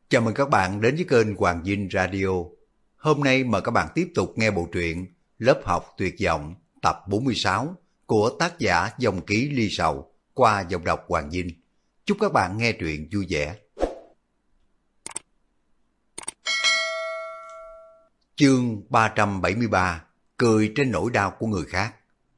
Chào mừng các bạn đến với kênh Hoàng Dinh Radio. Hôm nay mời các bạn tiếp tục nghe bộ truyện Lớp học tuyệt vọng tập 46 của tác giả Dòng Ký Ly Sầu qua giọng đọc Hoàng Dinh. Chúc các bạn nghe truyện vui vẻ. Chương 373: Cười trên nỗi đau của người khác.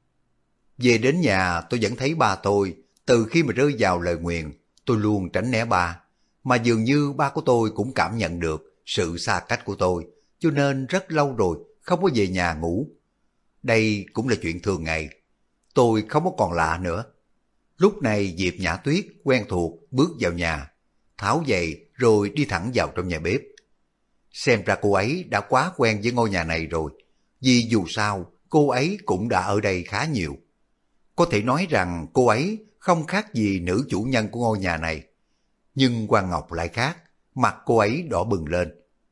Về đến nhà tôi vẫn thấy ba tôi. Từ khi mà rơi vào lời nguyền, tôi luôn tránh né ba. Mà dường như ba của tôi cũng cảm nhận được sự xa cách của tôi, cho nên rất lâu rồi không có về nhà ngủ. Đây cũng là chuyện thường ngày. Tôi không có còn lạ nữa. Lúc này Diệp Nhã Tuyết quen thuộc bước vào nhà, tháo giày rồi đi thẳng vào trong nhà bếp. Xem ra cô ấy đã quá quen với ngôi nhà này rồi, vì dù sao cô ấy cũng đã ở đây khá nhiều. Có thể nói rằng cô ấy không khác gì nữ chủ nhân của ngôi nhà này. Nhưng Quang Ngọc lại khác, mặt cô ấy đỏ bừng lên.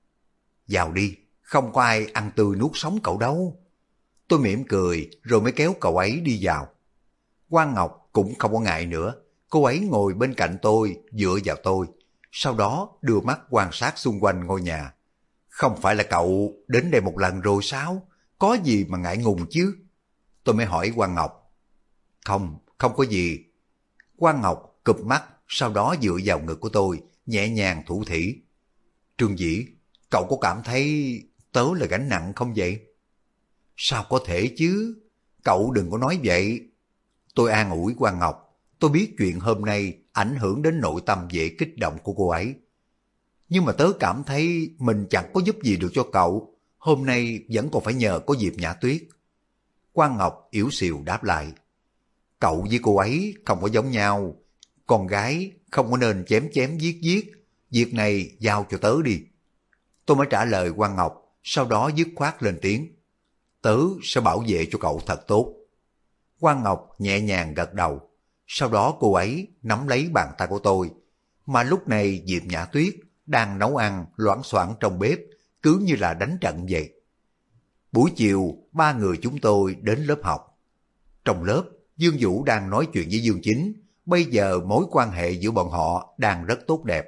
Vào đi, không có ai ăn tươi nuốt sống cậu đâu. Tôi mỉm cười rồi mới kéo cậu ấy đi vào. Quang Ngọc cũng không có ngại nữa, cô ấy ngồi bên cạnh tôi, dựa vào tôi, sau đó đưa mắt quan sát xung quanh ngôi nhà. Không phải là cậu đến đây một lần rồi sao? Có gì mà ngại ngùng chứ? Tôi mới hỏi Quang Ngọc. Không có gì. Quang Ngọc cụp mắt, sau đó dựa vào ngực của tôi, nhẹ nhàng thủ thỉ. Trương Dĩ, cậu có cảm thấy tớ là gánh nặng không vậy? Sao có thể chứ? Cậu đừng có nói vậy. Tôi an ủi Quang Ngọc. Tôi biết chuyện hôm nay ảnh hưởng đến nội tâm dễ kích động của cô ấy. Nhưng mà tớ cảm thấy mình chẳng có giúp gì được cho cậu. Hôm nay vẫn còn phải nhờ có Diệp Nhã Tuyết. Quang Ngọc yếu xìu đáp lại. Cậu với cô ấy không có giống nhau. Con gái không có nên chém chém giết giết. Việc này giao cho tớ đi. Tôi mới trả lời Quang Ngọc, sau đó dứt khoát lên tiếng. Tớ sẽ bảo vệ cho cậu thật tốt. Quang Ngọc nhẹ nhàng gật đầu. Sau đó cô ấy nắm lấy bàn tay của tôi. Mà lúc này Diệp Nhã Tuyết đang nấu ăn loảng xoảng trong bếp, cứ như là đánh trận vậy. Buổi chiều, ba người chúng tôi đến lớp học. Trong lớp, Dương Vũ đang nói chuyện với Dương Chính. Bây giờ mối quan hệ giữa bọn họ đang rất tốt đẹp.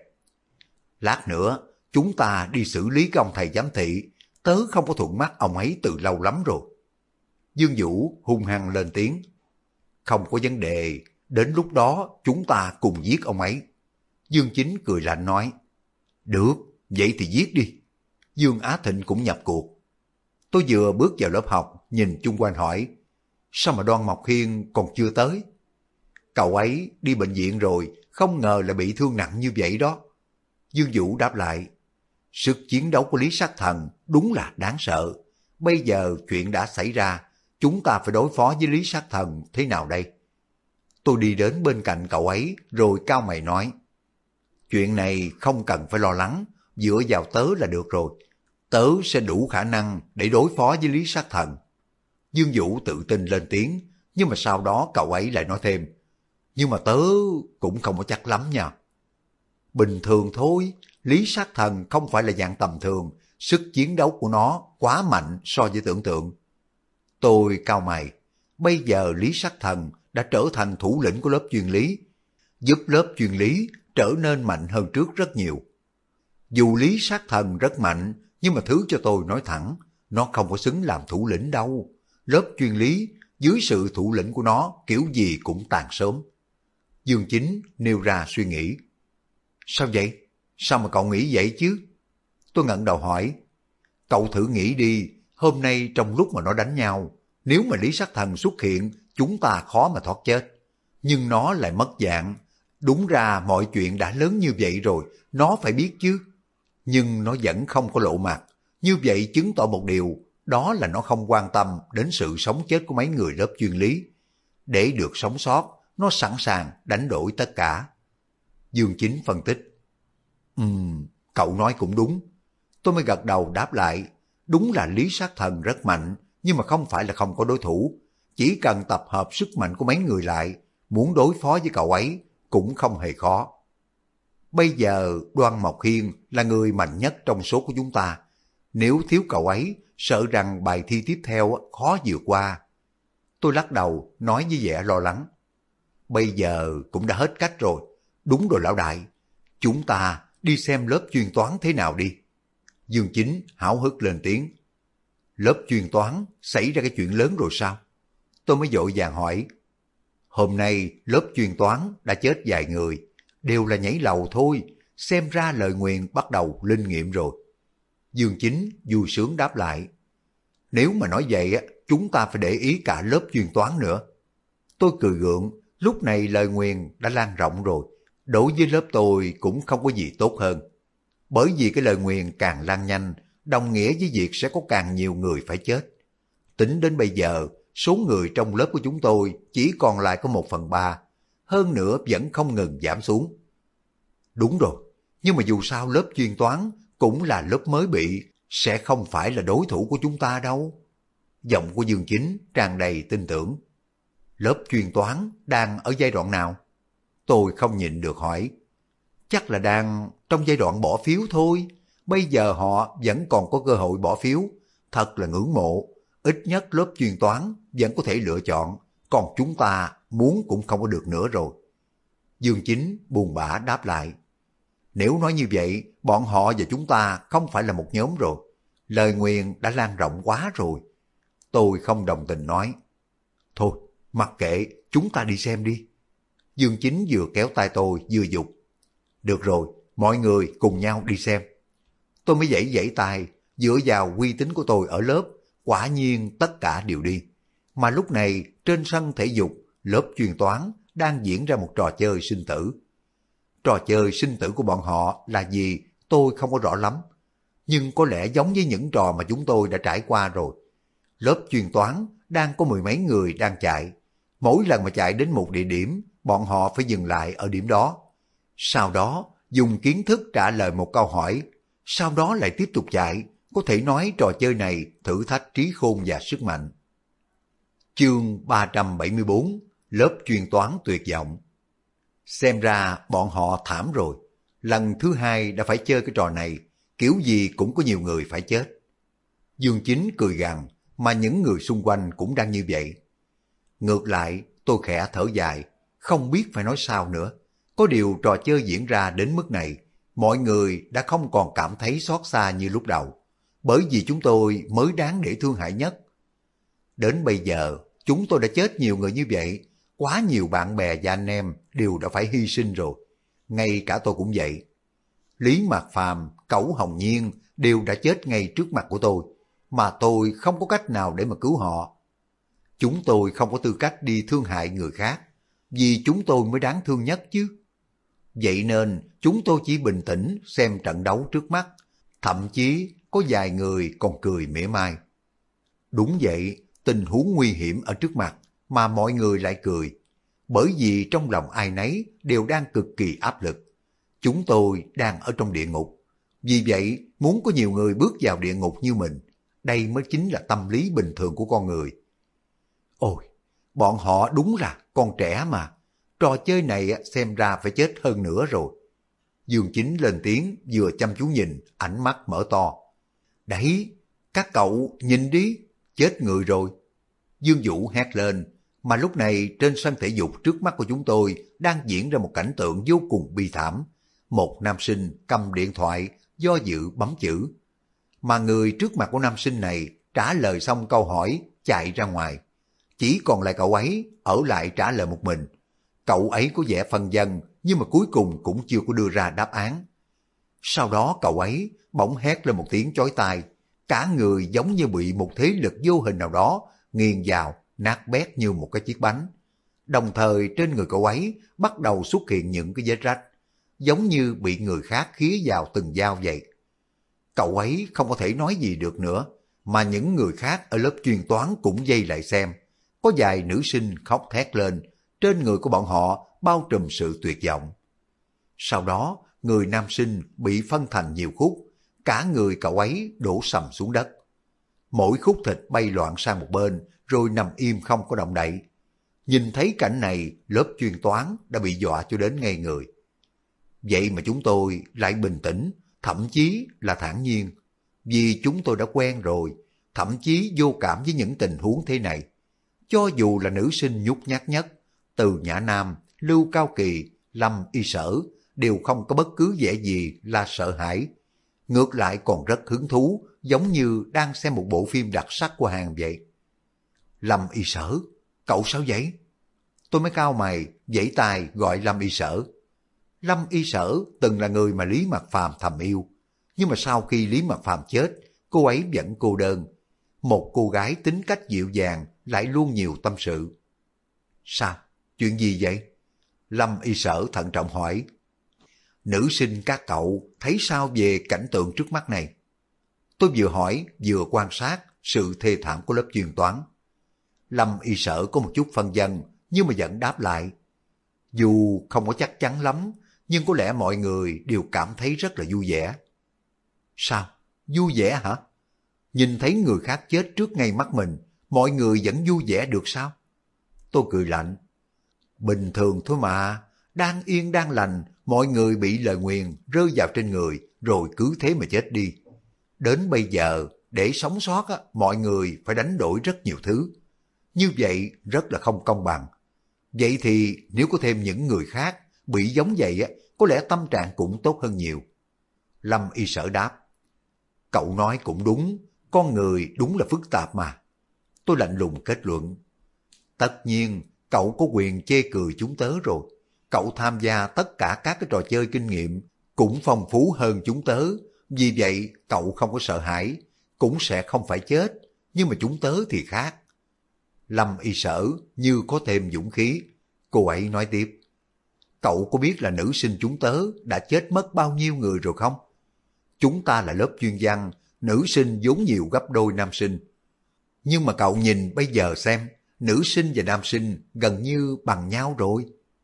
Lát nữa, chúng ta đi xử lý cái ông thầy giám thị. Tớ không có thuận mắt ông ấy từ lâu lắm rồi. Dương Vũ hung hăng lên tiếng. Không có vấn đề, đến lúc đó chúng ta cùng giết ông ấy. Dương Chính cười lạnh nói. Được, vậy thì giết đi. Dương Á Thịnh cũng nhập cuộc. Tôi vừa bước vào lớp học, nhìn chung quanh hỏi. Sao mà Đoan Mộc Hiên còn chưa tới? Cậu ấy đi bệnh viện rồi, không ngờ là bị thương nặng như vậy đó. Dương Vũ đáp lại. Sức chiến đấu của Lý Sắc Thần đúng là đáng sợ. Bây giờ chuyện đã xảy ra, chúng ta phải đối phó với Lý Sắc Thần thế nào đây? Tôi đi đến bên cạnh cậu ấy rồi cau mày nói. Chuyện này không cần phải lo lắng, dựa vào tớ là được rồi. Tớ sẽ đủ khả năng để đối phó với Lý Sắc Thần. Dương Vũ tự tin lên tiếng, nhưng mà sau đó cậu ấy lại nói thêm. Nhưng mà tớ cũng không có chắc lắm nha. Bình thường thôi, Lý Sát Thần không phải là dạng tầm thường, sức chiến đấu của nó quá mạnh so với tưởng tượng. Tôi cau mày, bây giờ Lý Sát Thần đã trở thành thủ lĩnh của lớp chuyên lý, giúp lớp chuyên lý trở nên mạnh hơn trước rất nhiều. Dù Lý Sát Thần rất mạnh, nhưng mà thứ cho tôi nói thẳng, nó không có xứng làm thủ lĩnh đâu. Lớp chuyên lý, dưới sự thủ lĩnh của nó, kiểu gì cũng tàn sớm. Dương Chính nêu ra suy nghĩ. Sao vậy? Sao mà cậu nghĩ vậy chứ? Tôi ngẩng đầu hỏi. Cậu thử nghĩ đi, hôm nay trong lúc mà nó đánh nhau, nếu mà Lý Sắc Thần xuất hiện, chúng ta khó mà thoát chết. Nhưng nó lại mất dạng. Đúng ra mọi chuyện đã lớn như vậy rồi, nó phải biết chứ. Nhưng nó vẫn không có lộ mặt. Như vậy chứng tỏ một điều, đó là nó không quan tâm đến sự sống chết của mấy người lớp chuyên lý. Để được sống sót, nó sẵn sàng đánh đổi tất cả. Dương Chính phân tích. Cậu nói cũng đúng. Tôi mới gật đầu đáp lại. Đúng là Lý Sát Thần rất mạnh, nhưng mà không phải là không có đối thủ. Chỉ cần tập hợp sức mạnh của mấy người lại, muốn đối phó với cậu ấy cũng không hề khó. Bây giờ Đoan Mộc Hiên là người mạnh nhất trong số của chúng ta. Nếu thiếu cậu ấy, sợ rằng bài thi tiếp theo khó vượt qua. Tôi lắc đầu, nói với vẻ lo lắng. Bây giờ cũng đã hết cách rồi. Đúng rồi lão đại. Chúng ta đi xem lớp chuyên toán thế nào đi. Dương Chính háo hức lên tiếng. Lớp chuyên toán xảy ra cái chuyện lớn rồi sao? Tôi mới vội vàng hỏi. Hôm nay lớp chuyên toán đã chết vài người, đều là nhảy lầu thôi, xem ra lời nguyền bắt đầu linh nghiệm rồi. Dương Chính vui sướng đáp lại. Nếu mà nói vậy, chúng ta phải để ý cả lớp chuyên toán nữa. Tôi cười gượng, lúc này lời nguyền đã lan rộng rồi. Đối với lớp tôi cũng không có gì tốt hơn. Bởi vì cái lời nguyền càng lan nhanh, đồng nghĩa với việc sẽ có càng nhiều người phải chết. Tính đến bây giờ, số người trong lớp của chúng tôi chỉ còn lại có 1/3, hơn nữa vẫn không ngừng giảm xuống. Đúng rồi, nhưng mà dù sao lớp chuyên toán cũng là lớp mới bị, sẽ không phải là đối thủ của chúng ta đâu. Giọng của Dương Chính tràn đầy tin tưởng. Lớp chuyên toán đang ở giai đoạn nào? Tôi không nhịn được hỏi. Chắc là đang trong giai đoạn bỏ phiếu thôi. Bây giờ họ vẫn còn có cơ hội bỏ phiếu. Thật là ngưỡng mộ. Ít nhất lớp chuyên toán vẫn có thể lựa chọn. Còn chúng ta muốn cũng không có được nữa rồi. Dương Chính buồn bã đáp lại. Nếu nói như vậy, bọn họ và chúng ta không phải là một nhóm rồi. Lời nguyền đã lan rộng quá rồi. Tôi không đồng tình nói. Thôi, mặc kệ, chúng ta đi xem đi. Dương Chính vừa kéo tay tôi vừa giục. Được rồi, mọi người cùng nhau đi xem. Tôi mới giãy giãy tay, dựa vào uy tín của tôi ở lớp, quả nhiên tất cả đều đi. Mà lúc này trên sân thể dục, lớp chuyên toán đang diễn ra một trò chơi sinh tử. Trò chơi sinh tử của bọn họ là gì tôi không có rõ lắm, nhưng có lẽ giống với những trò mà chúng tôi đã trải qua rồi. Lớp chuyên toán đang có 10 mấy người đang chạy. Mỗi lần mà chạy đến một địa điểm, bọn họ phải dừng lại ở điểm đó. Sau đó dùng kiến thức trả lời một câu hỏi, sau đó lại tiếp tục chạy. Có thể nói trò chơi này thử thách trí khôn và sức mạnh. Chương 374, lớp chuyên toán tuyệt vọng. Xem ra bọn họ thảm rồi. Lần thứ hai đã phải chơi cái trò này, kiểu gì cũng có nhiều người phải chết. Dương Chính cười gằn, mà những người xung quanh cũng đang như vậy. Ngược lại, tôi khẽ thở dài, không biết phải nói sao nữa. Có điều trò chơi diễn ra đến mức này, mọi người đã không còn cảm thấy xót xa như lúc đầu, bởi vì chúng tôi mới đáng để thương hại nhất. Đến bây giờ, chúng tôi đã chết nhiều người như vậy, quá nhiều bạn bè và anh em đều đã phải hy sinh rồi. Ngay cả tôi cũng vậy. Lý Mạc Phàm, Cẩu Hồng Nhiên đều đã chết ngay trước mặt của tôi, mà tôi không có cách nào để mà cứu họ. Chúng tôi không có tư cách đi thương hại người khác, vì chúng tôi mới đáng thương nhất chứ. Vậy nên chúng tôi chỉ bình tĩnh xem trận đấu trước mắt, thậm chí có vài người còn cười mỉa mai. Đúng vậy, tình huống nguy hiểm ở trước mặt mà mọi người lại cười, bởi vì trong lòng ai nấy đều đang cực kỳ áp lực. Chúng tôi đang ở trong địa ngục, vì vậy muốn có nhiều người bước vào địa ngục như mình, đây mới chính là tâm lý bình thường của con người. Ôi, bọn họ đúng là con trẻ mà, trò chơi này xem ra phải chết hơn nữa rồi. Dương Chính lên tiếng vừa chăm chú nhìn, ánh mắt mở to. Đấy, các cậu nhìn đi, chết người rồi. Dương Vũ hét lên, mà lúc này trên sân thể dục trước mắt của chúng tôi đang diễn ra một cảnh tượng vô cùng bi thảm. Một nam sinh cầm điện thoại do dự bấm chữ. Mà người trước mặt của nam sinh này trả lời xong câu hỏi chạy ra ngoài. Chỉ còn lại cậu ấy ở lại trả lời một mình. Cậu ấy có vẻ phân vân nhưng mà cuối cùng cũng chưa có đưa ra đáp án. Sau đó cậu ấy bỗng hét lên một tiếng chói tai, cả người giống như bị một thế lực vô hình nào đó nghiền vào, nát bét như một cái chiếc bánh. Đồng thời trên người cậu ấy bắt đầu xuất hiện những cái vết rách, giống như bị người khác khía vào từng dao vậy. Cậu ấy không có thể nói gì được nữa, mà những người khác ở lớp chuyên toán cũng dây lại xem. Có vài nữ sinh khóc thét lên, trên người của bọn họ bao trùm sự tuyệt vọng. Sau đó, người nam sinh bị phân thành nhiều khúc, cả người cậu ấy đổ sầm xuống đất. Mỗi khúc thịt bay loạn sang một bên, rồi nằm im không có động đậy. Nhìn thấy cảnh này, lớp chuyên toán đã bị dọa cho đến ngây người. Vậy mà chúng tôi lại bình tĩnh, thậm chí là thản nhiên, vì chúng tôi đã quen rồi, thậm chí vô cảm với những tình huống thế này. Cho dù là nữ sinh nhút nhát nhất, Từ Nhã Nam, Lưu Cao Kỳ, Lâm Y Sở đều không có bất cứ vẻ gì là sợ hãi. Ngược lại còn rất hứng thú, giống như đang xem một bộ phim đặc sắc của Hàn vậy. Lâm Y Sở, cậu sao vậy? Tôi mới cau mày, vẫy tay gọi Lâm Y Sở. Lâm Y Sở từng là người mà Lý Mạc Phàm thầm yêu. Nhưng mà sau khi Lý Mạc Phàm chết, cô ấy vẫn cô đơn. Một cô gái tính cách dịu dàng lại luôn nhiều tâm sự. Sao? Chuyện gì vậy? Lâm Y Sở thận trọng hỏi. Nữ sinh các cậu thấy sao về cảnh tượng trước mắt này? Tôi vừa hỏi vừa quan sát sự thê thảm của lớp chuyên toán. Lâm Y Sở có một chút phân vân nhưng mà vẫn đáp lại. Dù không có chắc chắn lắm, nhưng có lẽ mọi người đều cảm thấy rất là vui vẻ. Sao? Vui vẻ hả? Nhìn thấy người khác chết trước ngay mắt mình, mọi người vẫn vui vẻ được sao? Tôi cười lạnh. Bình thường thôi mà, đang yên đang lành, mọi người bị lời nguyền rơi vào trên người, rồi cứ thế mà chết đi. Đến bây giờ, để sống sót, mọi người phải đánh đổi rất nhiều thứ. Như vậy rất là không công bằng. Vậy thì nếu có thêm những người khác bị giống vậy, có lẽ tâm trạng cũng tốt hơn nhiều. Lâm Y Sở đáp. Cậu nói cũng đúng, con người đúng là phức tạp mà. Tôi lạnh lùng kết luận. Tất nhiên, cậu có quyền chê cười chúng tớ rồi. Cậu tham gia tất cả các cái trò chơi kinh nghiệm cũng phong phú hơn chúng tớ. Vì vậy, cậu không có sợ hãi, cũng sẽ không phải chết. Nhưng mà chúng tớ thì khác. Lâm Y Sở như có thêm dũng khí. Cô ấy nói tiếp. Cậu có biết là nữ sinh chúng tớ đã chết mất bao nhiêu người rồi không? Chúng ta là lớp chuyên văn, nữ sinh vốn nhiều gấp đôi nam sinh. Nhưng mà cậu nhìn bây giờ xem, nữ sinh và nam sinh gần như bằng nhau rồi.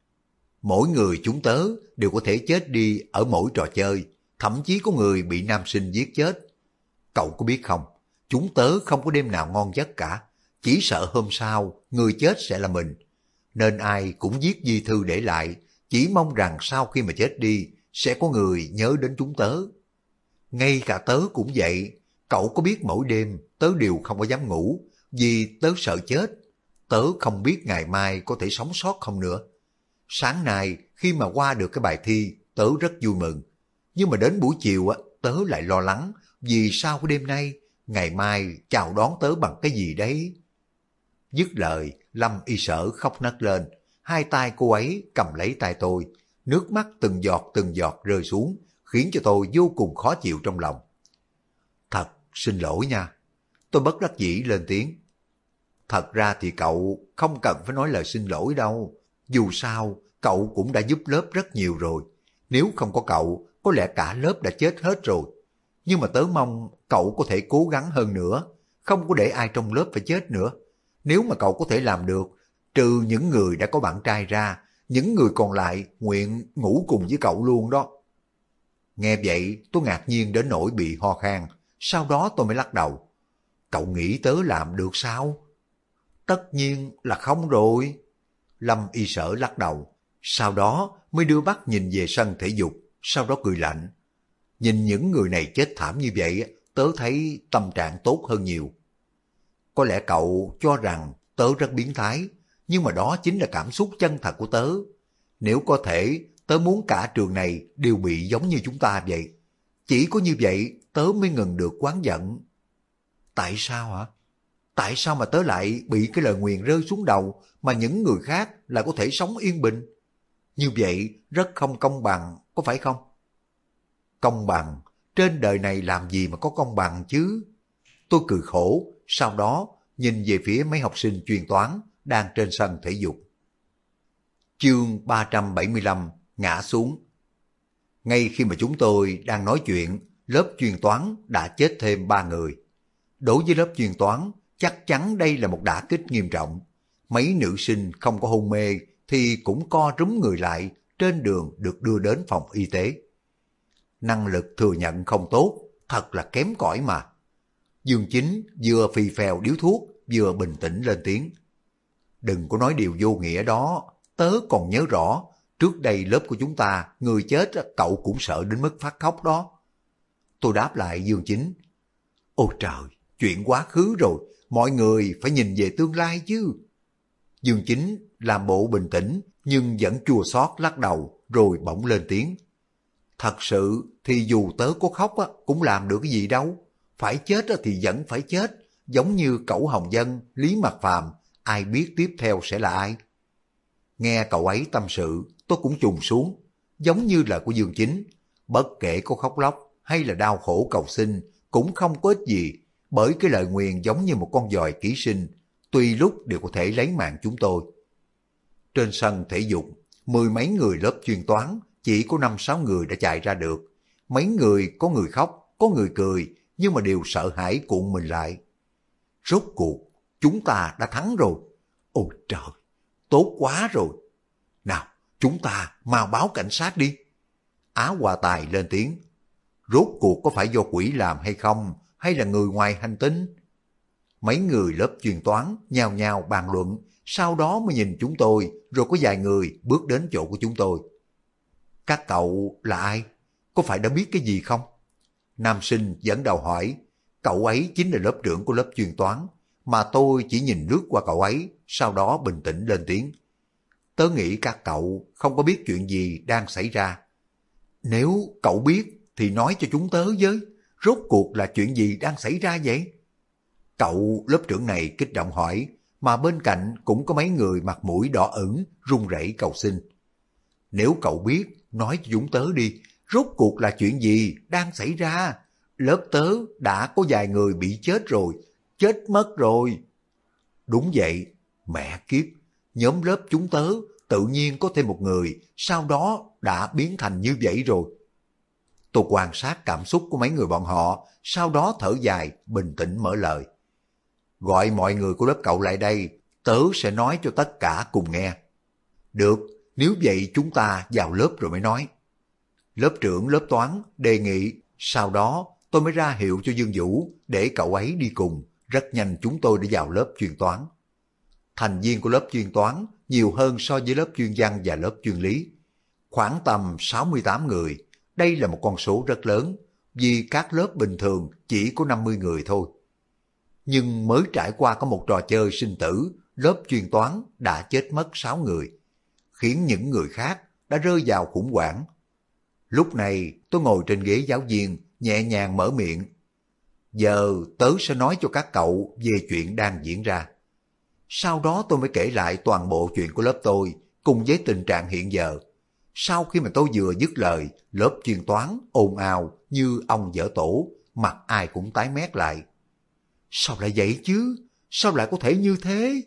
Mỗi người chúng tớ đều có thể chết đi ở mỗi trò chơi, thậm chí có người bị nam sinh giết chết. Cậu có biết không, chúng tớ không có đêm nào ngon giấc cả, chỉ sợ hôm sau người chết sẽ là mình. Nên ai cũng viết di thư để lại, chỉ mong rằng sau khi mà chết đi, sẽ có người nhớ đến chúng tớ. Ngay cả tớ cũng vậy, cậu có biết mỗi đêm tớ đều không có dám ngủ, vì tớ sợ chết. Tớ không biết ngày mai có thể sống sót không nữa. Sáng nay khi mà qua được cái bài thi, tớ rất vui mừng. Nhưng mà đến buổi chiều tớ lại lo lắng, vì sau cái đêm nay, ngày mai chào đón tớ bằng cái gì đấy. Dứt lời, Lâm Y Sở khóc nấc lên, hai tay cô ấy cầm lấy tay tôi, nước mắt từng giọt rơi xuống, khiến cho tôi vô cùng khó chịu trong lòng. Thật xin lỗi nha. Tôi bất đắc dĩ lên tiếng. Thật ra thì cậu không cần phải nói lời xin lỗi đâu. Dù sao, cậu cũng đã giúp lớp rất nhiều rồi. Nếu không có cậu, có lẽ cả lớp đã chết hết rồi. Nhưng mà tớ mong cậu có thể cố gắng hơn nữa, không có để ai trong lớp phải chết nữa. Nếu mà cậu có thể làm được, trừ những người đã có bạn trai ra, những người còn lại nguyện ngủ cùng với cậu luôn đó. Nghe vậy tôi ngạc nhiên đến nỗi bị ho khan, sau đó tôi mới lắc đầu. Cậu nghĩ tớ làm được sao? Tất nhiên là không rồi. Lâm Y Sở lắc đầu, sau đó mới đưa mắt nhìn về sân thể dục, sau đó cười lạnh. Nhìn những người này chết thảm như vậy, tớ thấy tâm trạng tốt hơn nhiều. Có lẽ cậu cho rằng tớ rất biến thái, nhưng mà đó chính là cảm xúc chân thật của tớ. Nếu có thể, tớ muốn cả trường này đều bị giống như chúng ta vậy. Chỉ có như vậy tớ mới ngừng được oán giận. Tại sao hả? Tại sao mà tớ lại bị cái lời nguyền rơi xuống đầu mà những người khác lại có thể sống yên bình? Như vậy rất không công bằng, có phải không? Công bằng? Trên đời này làm gì mà có công bằng chứ? Tôi cười khổ, sau đó nhìn về phía mấy học sinh chuyên toán đang trên sân thể dục. Chương 375 ngã xuống. Ngay khi mà chúng tôi đang nói chuyện, lớp chuyên toán đã chết thêm 3 người. Đối với lớp chuyên toán, chắc chắn đây là một đả kích nghiêm trọng. Mấy nữ sinh không có hôn mê thì cũng co rúm người lại trên đường được đưa đến phòng y tế. Năng lực thừa nhận không tốt, thật là kém cỏi mà. Dương Chính vừa phì phèo điếu thuốc, vừa bình tĩnh lên tiếng. Đừng có nói điều vô nghĩa đó, tớ còn nhớ rõ, trước đây lớp của chúng ta, người chết cậu cũng sợ đến mức phát khóc đó. Tôi đáp lại Dương Chính. Ôi trời, chuyện quá khứ rồi, mọi người phải nhìn về tương lai chứ. Dương Chính làm bộ bình tĩnh, nhưng vẫn chua xót lắc đầu, rồi bỗng lên tiếng. Thật sự thì dù tớ có khóc cũng làm được cái gì đâu. Phải chết thì vẫn phải chết, giống như Cẩu Hồng Dân, Lý Mặc Phàm, ai biết tiếp theo sẽ là ai. Nghe cậu ấy tâm sự, tôi cũng trùng xuống, giống như là của Dương Chính. Bất kể có khóc lóc hay là đau khổ cầu xin, cũng không có ích gì, bởi cái lời nguyền giống như một con giòi ký sinh, tùy lúc đều có thể lấy mạng chúng tôi. Trên sân thể dục, mười mấy người lớp chuyên toán, chỉ có 5-6 người đã chạy ra được. Mấy người có người khóc, có người cười, nhưng mà đều sợ hãi cuộn mình lại. Rốt cuộc, chúng ta đã thắng rồi. Ôi trời, tốt quá rồi. Nào, chúng ta mau báo cảnh sát đi. Á Hoa Tài lên tiếng. Rốt cuộc có phải do quỷ làm hay không, hay là người ngoài hành tinh? Mấy người lớp chuyên toán nhao nhao bàn luận, sau đó mới nhìn chúng tôi, rồi có vài người bước đến chỗ của chúng tôi. Các cậu là ai? Có phải đã biết cái gì không? Nam sinh dẫn đầu hỏi. Cậu ấy chính là lớp trưởng của lớp chuyên toán, mà tôi chỉ nhìn lướt qua cậu ấy, sau đó bình tĩnh lên tiếng. Tớ nghĩ các cậu không có biết chuyện gì đang xảy ra. Nếu cậu biết thì nói cho chúng tớ với, rốt cuộc là chuyện gì đang xảy ra vậy? Cậu lớp trưởng này kích động hỏi, mà bên cạnh cũng có mấy người mặt mũi đỏ ửng, run rẩy cầu xin. Nếu cậu biết, nói cho chúng tớ đi, rốt cuộc là chuyện gì đang xảy ra? Lớp tớ đã có vài người bị chết rồi, chết mất rồi. Đúng vậy, mẹ kiếp, nhóm lớp chúng tớ tự nhiên có thêm một người, sau đó đã biến thành như vậy rồi. Tôi quan sát cảm xúc của mấy người bọn họ, sau đó thở dài, bình tĩnh mở lời. Gọi mọi người của lớp cậu lại đây, tớ sẽ nói cho tất cả cùng nghe. Được, nếu vậy chúng ta vào lớp rồi mới nói. Lớp trưởng lớp toán đề nghị, sau đó tôi mới ra hiệu cho Dương Vũ để cậu ấy đi cùng. Rất nhanh chúng tôi đã vào lớp chuyên toán. Thành viên của lớp chuyên toán nhiều hơn so với lớp chuyên văn và lớp chuyên lý. Khoảng tầm 68 người, đây là một con số rất lớn, vì các lớp bình thường chỉ có 50 người thôi. Nhưng mới trải qua có một trò chơi sinh tử, lớp chuyên toán đã chết mất 6 người, khiến những người khác đã rơi vào khủng hoảng. Lúc này tôi ngồi trên ghế giáo viên, nhẹ nhàng mở miệng. Giờ tớ sẽ nói cho các cậu về chuyện đang diễn ra. Sau đó tôi mới kể lại toàn bộ chuyện của lớp tôi, cùng với tình trạng hiện giờ. Sau khi mà tôi vừa dứt lời, lớp chuyên toán ồn ào như ong dở tổ, mặt ai cũng tái mét lại. Sao lại vậy chứ? Sao lại có thể như thế?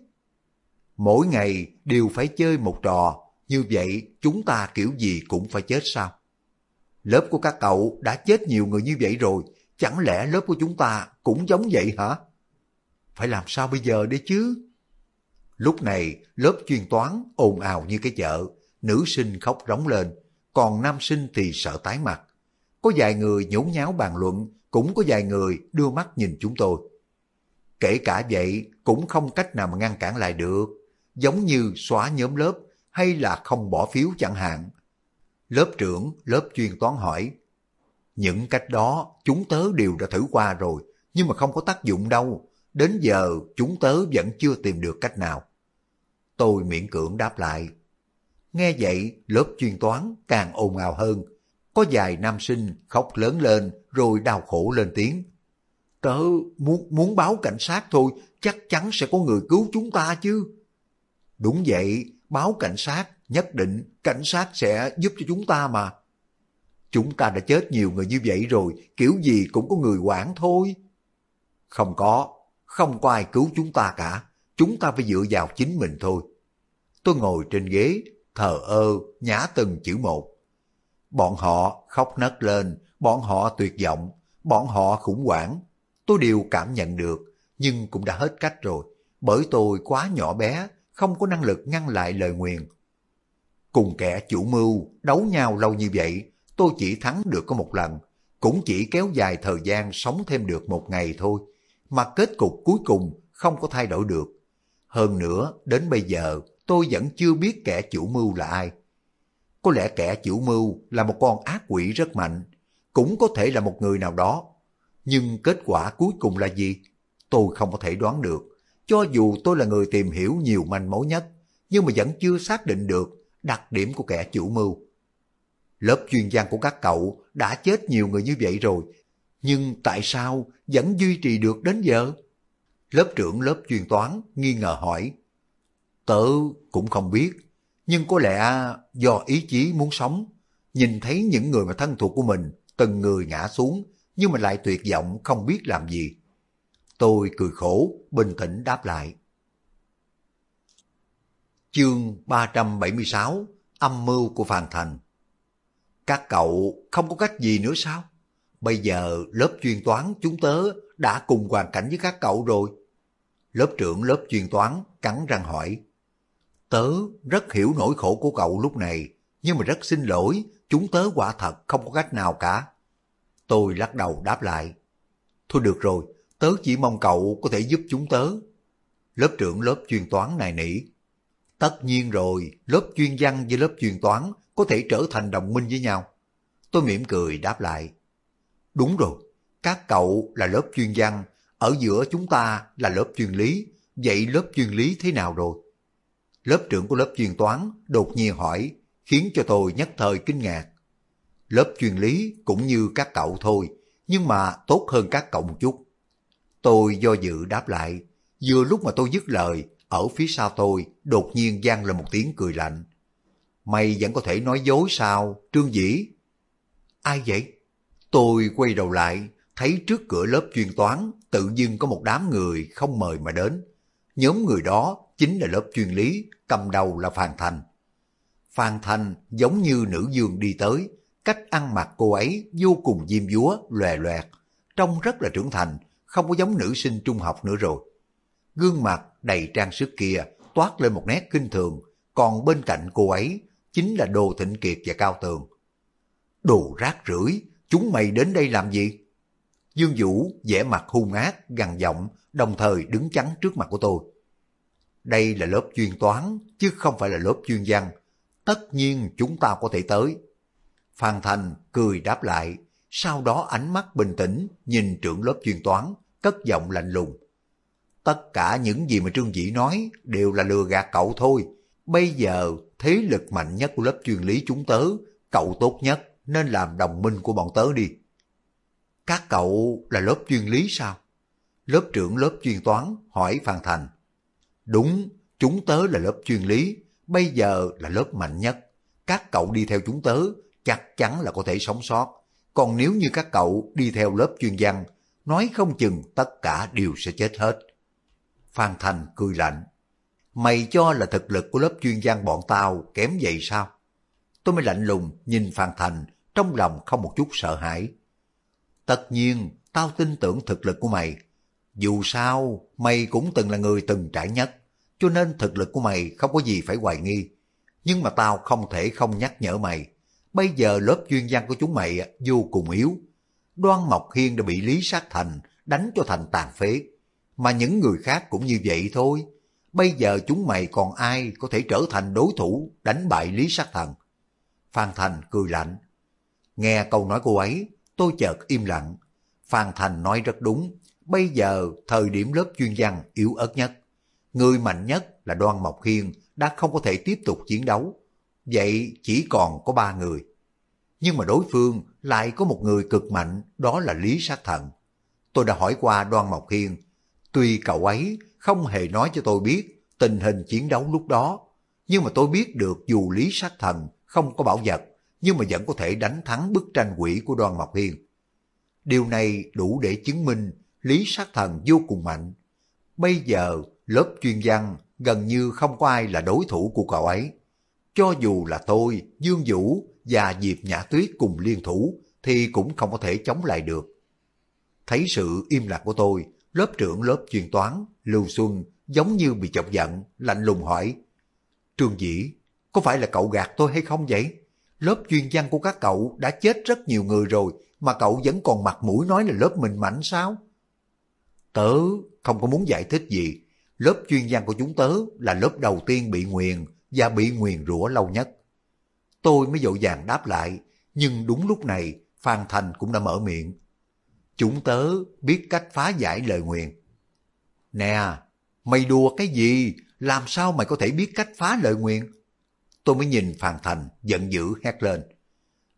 Mỗi ngày đều phải chơi một trò, như vậy chúng ta kiểu gì cũng phải chết sao? Lớp của các cậu đã chết nhiều người như vậy rồi, chẳng lẽ lớp của chúng ta cũng giống vậy hả? Phải làm sao bây giờ đây chứ? Lúc này lớp chuyên toán ồn ào như cái chợ, nữ sinh khóc rống lên, còn nam sinh thì sợ tái mặt. Có vài người nhốn nháo bàn luận, cũng có vài người đưa mắt nhìn chúng tôi. Kể cả vậy cũng không cách nào mà ngăn cản lại được, giống như xóa nhóm lớp hay là không bỏ phiếu chẳng hạn. Lớp trưởng lớp chuyên toán hỏi, những cách đó chúng tớ đều đã thử qua rồi, nhưng mà không có tác dụng đâu, đến giờ chúng tớ vẫn chưa tìm được cách nào. Tôi miễn cưỡng đáp lại. Nghe vậy lớp chuyên toán càng ồn ào hơn, có vài nam sinh khóc lớn lên rồi đau khổ lên tiếng. Tớ muốn báo cảnh sát thôi, chắc chắn sẽ có người cứu chúng ta chứ. Đúng vậy, báo cảnh sát, nhất định cảnh sát sẽ giúp cho chúng ta mà. Chúng ta đã chết nhiều người như vậy rồi, kiểu gì cũng có người quản thôi. Không có ai cứu chúng ta cả, chúng ta phải dựa vào chính mình thôi. Tôi ngồi trên ghế, thờ ơ, nhả từng chữ một. Bọn họ khóc nấc lên, bọn họ tuyệt vọng, bọn họ khủng hoảng. Tôi đều cảm nhận được, nhưng cũng đã hết cách rồi, bởi tôi quá nhỏ bé, không có năng lực ngăn lại lời nguyền. Cùng kẻ chủ mưu đấu nhau lâu như vậy, tôi chỉ thắng được có một lần, cũng chỉ kéo dài thời gian sống thêm được một ngày thôi, mà kết cục cuối cùng không có thay đổi được. Hơn nữa, đến bây giờ tôi vẫn chưa biết kẻ chủ mưu là ai. Có lẽ kẻ chủ mưu là một con ác quỷ rất mạnh, cũng có thể là một người nào đó. Nhưng kết quả cuối cùng là gì? Tôi không có thể đoán được. Cho dù tôi là người tìm hiểu nhiều manh mối nhất, nhưng mà vẫn chưa xác định được đặc điểm của kẻ chủ mưu. Lớp chuyên văn của các cậu đã chết nhiều người như vậy rồi, nhưng tại sao vẫn duy trì được đến giờ? Lớp trưởng lớp chuyên toán nghi ngờ hỏi. Tớ cũng không biết, nhưng có lẽ do ý chí muốn sống, nhìn thấy những người mà thân thuộc của mình từng người ngã xuống, nhưng mà lại tuyệt vọng không biết làm gì. Tôi cười khổ, bình tĩnh đáp lại. Chương 376, âm mưu của Phan Thành. Các cậu không có cách gì nữa sao? Bây giờ lớp chuyên toán chúng tớ đã cùng hoàn cảnh với các cậu rồi. Lớp trưởng lớp chuyên toán cắn răng hỏi. Tớ rất hiểu nỗi khổ của cậu lúc này, nhưng mà rất xin lỗi, chúng tớ quả thật không có cách nào cả. Tôi lắc đầu đáp lại. Thôi được rồi, tớ chỉ mong cậu có thể giúp chúng tớ. Lớp trưởng lớp chuyên toán nài nỉ. Tất nhiên rồi, lớp chuyên văn với lớp chuyên toán có thể trở thành đồng minh với nhau. Tôi mỉm cười đáp lại. Đúng rồi, các cậu là lớp chuyên văn, ở giữa chúng ta là lớp chuyên lý, vậy lớp chuyên lý thế nào rồi? Lớp trưởng của lớp chuyên toán đột nhiên hỏi, khiến cho tôi nhất thời kinh ngạc. Lớp chuyên lý cũng như các cậu thôi, nhưng mà tốt hơn các cậu một chút. Tôi do dự đáp lại, vừa lúc mà tôi dứt lời, ở phía sau tôi đột nhiên vang lên một tiếng cười lạnh. Mày vẫn có thể nói dối sao, Trương Dĩ? Ai vậy? Tôi quay đầu lại, thấy trước cửa lớp chuyên toán tự dưng có một đám người không mời mà đến. Nhóm người đó chính là lớp chuyên lý, cầm đầu là Phan Thành. Phan Thành giống như nữ dương đi tới, cách ăn mặc cô ấy vô cùng diêm dúa, lòe loẹt, trông rất là trưởng thành, không có giống nữ sinh trung học nữa rồi. Gương mặt đầy trang sức kia toát lên một nét kinh thường, còn bên cạnh cô ấy chính là Đồ Thịnh Kiệt và Cao Tường. Đồ rác rưởi, chúng mày đến đây làm gì? Dương Vũ vẻ mặt hung ác, gằn giọng, đồng thời đứng chắn trước mặt của tôi. Đây là lớp chuyên toán, chứ không phải là lớp chuyên văn. Tất nhiên chúng ta có thể tới. Phan Thành cười đáp lại, sau đó ánh mắt bình tĩnh nhìn trưởng lớp chuyên toán, cất giọng lạnh lùng. Tất cả những gì mà Trương Dĩ nói đều là lừa gạt cậu thôi. Bây giờ thế lực mạnh nhất của lớp chuyên lý chúng tớ, cậu tốt nhất nên làm đồng minh của bọn tớ đi. Các cậu là lớp chuyên lý sao? Lớp trưởng lớp chuyên toán hỏi Phan Thành. Đúng, chúng tớ là lớp chuyên lý, bây giờ là lớp mạnh nhất. Các cậu đi theo chúng tớ chắc chắn là có thể sống sót. Còn nếu như các cậu đi theo lớp chuyên văn, nói không chừng tất cả đều sẽ chết hết. Phan Thành cười lạnh. Mày cho là thực lực của lớp chuyên văn bọn tao kém vậy sao? Tôi mới lạnh lùng nhìn Phan Thành, trong lòng không một chút sợ hãi. Tất nhiên, tao tin tưởng thực lực của mày. Dù sao, mày cũng từng là người từng trải nhất, cho nên thực lực của mày không có gì phải hoài nghi. Nhưng mà tao không thể không nhắc nhở mày. Bây giờ lớp chuyên văn của chúng mày vô cùng yếu. Đoan Mộc Hiên đã bị Lý Sát Thành đánh cho thành tàn phế. Mà những người khác cũng như vậy thôi. Bây giờ chúng mày còn ai có thể trở thành đối thủ đánh bại Lý Sát Thành? Phan Thành cười lạnh. Nghe câu nói cô ấy, tôi chợt im lặng. Phan Thành nói rất đúng. Bây giờ thời điểm lớp chuyên văn yếu ớt nhất. Người mạnh nhất là Đoan Mộc Hiên đã không có thể tiếp tục chiến đấu. Vậy chỉ còn có 3 người. Nhưng mà đối phương lại có một người cực mạnh, đó là Lý Sát Thần. Tôi đã hỏi qua Đoan Mộc Hiên. Tuy cậu ấy không hề nói cho tôi biết tình hình chiến đấu lúc đó, nhưng mà tôi biết được dù Lý Sát Thần không có bảo vật, nhưng mà vẫn có thể đánh thắng bức tranh quỷ của Đoan Mộc Hiên. Điều này đủ để chứng minh Lý Sát Thần vô cùng mạnh. Bây giờ lớp chuyên văn gần như không có ai là đối thủ của cậu ấy. Cho dù là tôi, Dương Vũ và Diệp Nhã Tuyết cùng liên thủ thì cũng không có thể chống lại được. Thấy sự im lặng của tôi, lớp trưởng lớp chuyên toán, Lưu Xuân, giống như bị chọc giận, lạnh lùng hỏi. Trương Dĩ, có phải là cậu gạt tôi hay không vậy? Lớp chuyên văn của các cậu đã chết rất nhiều người rồi, mà cậu vẫn còn mặt mũi nói là lớp mình mạnh sao? Tớ không có muốn giải thích gì. Lớp chuyên văn của chúng tớ là lớp đầu tiên bị nguyền và bị nguyền rủa lâu nhất. Tôi mới vội vàng đáp lại, nhưng đúng lúc này Phan Thành cũng đã mở miệng. Chúng tớ biết cách phá giải lời nguyền. Nè, mày đùa cái gì? Làm sao mày có thể biết cách phá lời nguyền? Tôi mới nhìn Phan Thành giận dữ hét lên.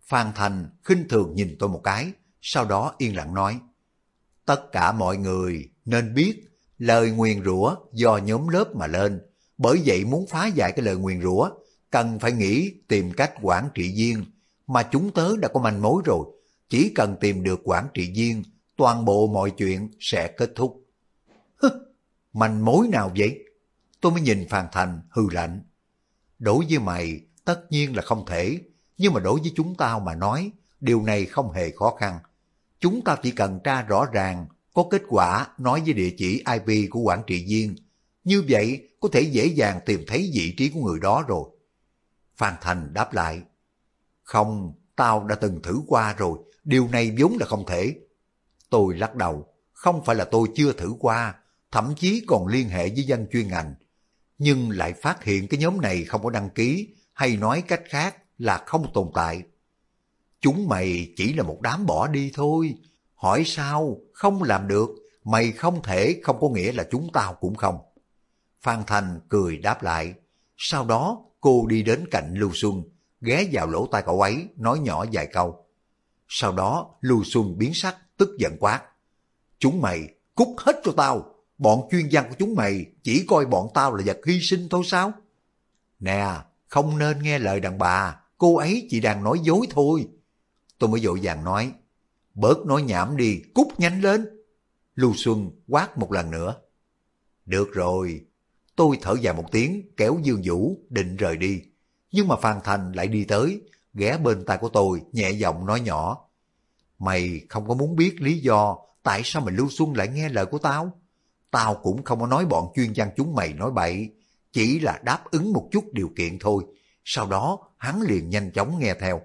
Phan Thành khinh thường nhìn tôi một cái, sau đó yên lặng nói: tất cả mọi người nên biết lời nguyền rủa do nhóm lớp mà lên, bởi vậy muốn phá giải cái lời nguyền rủa cần phải nghĩ tìm cách quản trị viên, mà chúng tớ đã có manh mối rồi, chỉ cần tìm được quản trị viên, toàn bộ mọi chuyện sẽ kết thúc. Hứ, manh mối nào vậy? Tôi mới nhìn Phan Thành hừ lạnh. Đối với mày tất nhiên là không thể, nhưng mà đối với chúng tao mà nói, điều này không hề khó khăn. Chúng ta chỉ cần tra rõ ràng, có kết quả nói với địa chỉ IP của quản trị viên, như vậy có thể dễ dàng tìm thấy vị trí của người đó rồi. Phan Thành đáp lại: không, tao đã từng thử qua rồi, điều này vốn là không thể. Tôi lắc đầu: không phải là tôi chưa thử qua, thậm chí còn liên hệ với dân chuyên ngành, nhưng lại phát hiện cái nhóm này không có đăng ký, hay nói cách khác là không tồn tại. Chúng mày chỉ là một đám bỏ đi thôi. Hỏi sao không làm được, mày không thể không có nghĩa là chúng tao cũng không. Phan Thành cười đáp lại. Sau đó cô đi đến cạnh Lưu Xuân, ghé vào lỗ tai cậu ấy, nói nhỏ vài câu. Sau đó Lưu Xuân biến sắc, tức giận quát: chúng mày cút hết cho tao, bọn chuyên văn của chúng mày chỉ coi bọn tao là vật hy sinh thôi sao? Nè, không nên nghe lời đàn bà, cô ấy chỉ đang nói dối thôi. Tôi mới vội vàng nói: bớt nói nhảm đi, cút nhanh lên. Lưu Xuân quát một lần nữa. Được rồi. Tôi thở dài một tiếng, kéo Dương Vũ định rời đi, nhưng mà Phan Thành lại đi tới, ghé bên tai của tôi, nhẹ giọng nói nhỏ: mày không có muốn biết lý do tại sao mà Lưu Xuân lại nghe lời của tao? Tao cũng không có nói bọn chuyên văn chúng mày nói bậy, chỉ là đáp ứng một chút điều kiện thôi. Sau đó hắn liền nhanh chóng nghe theo.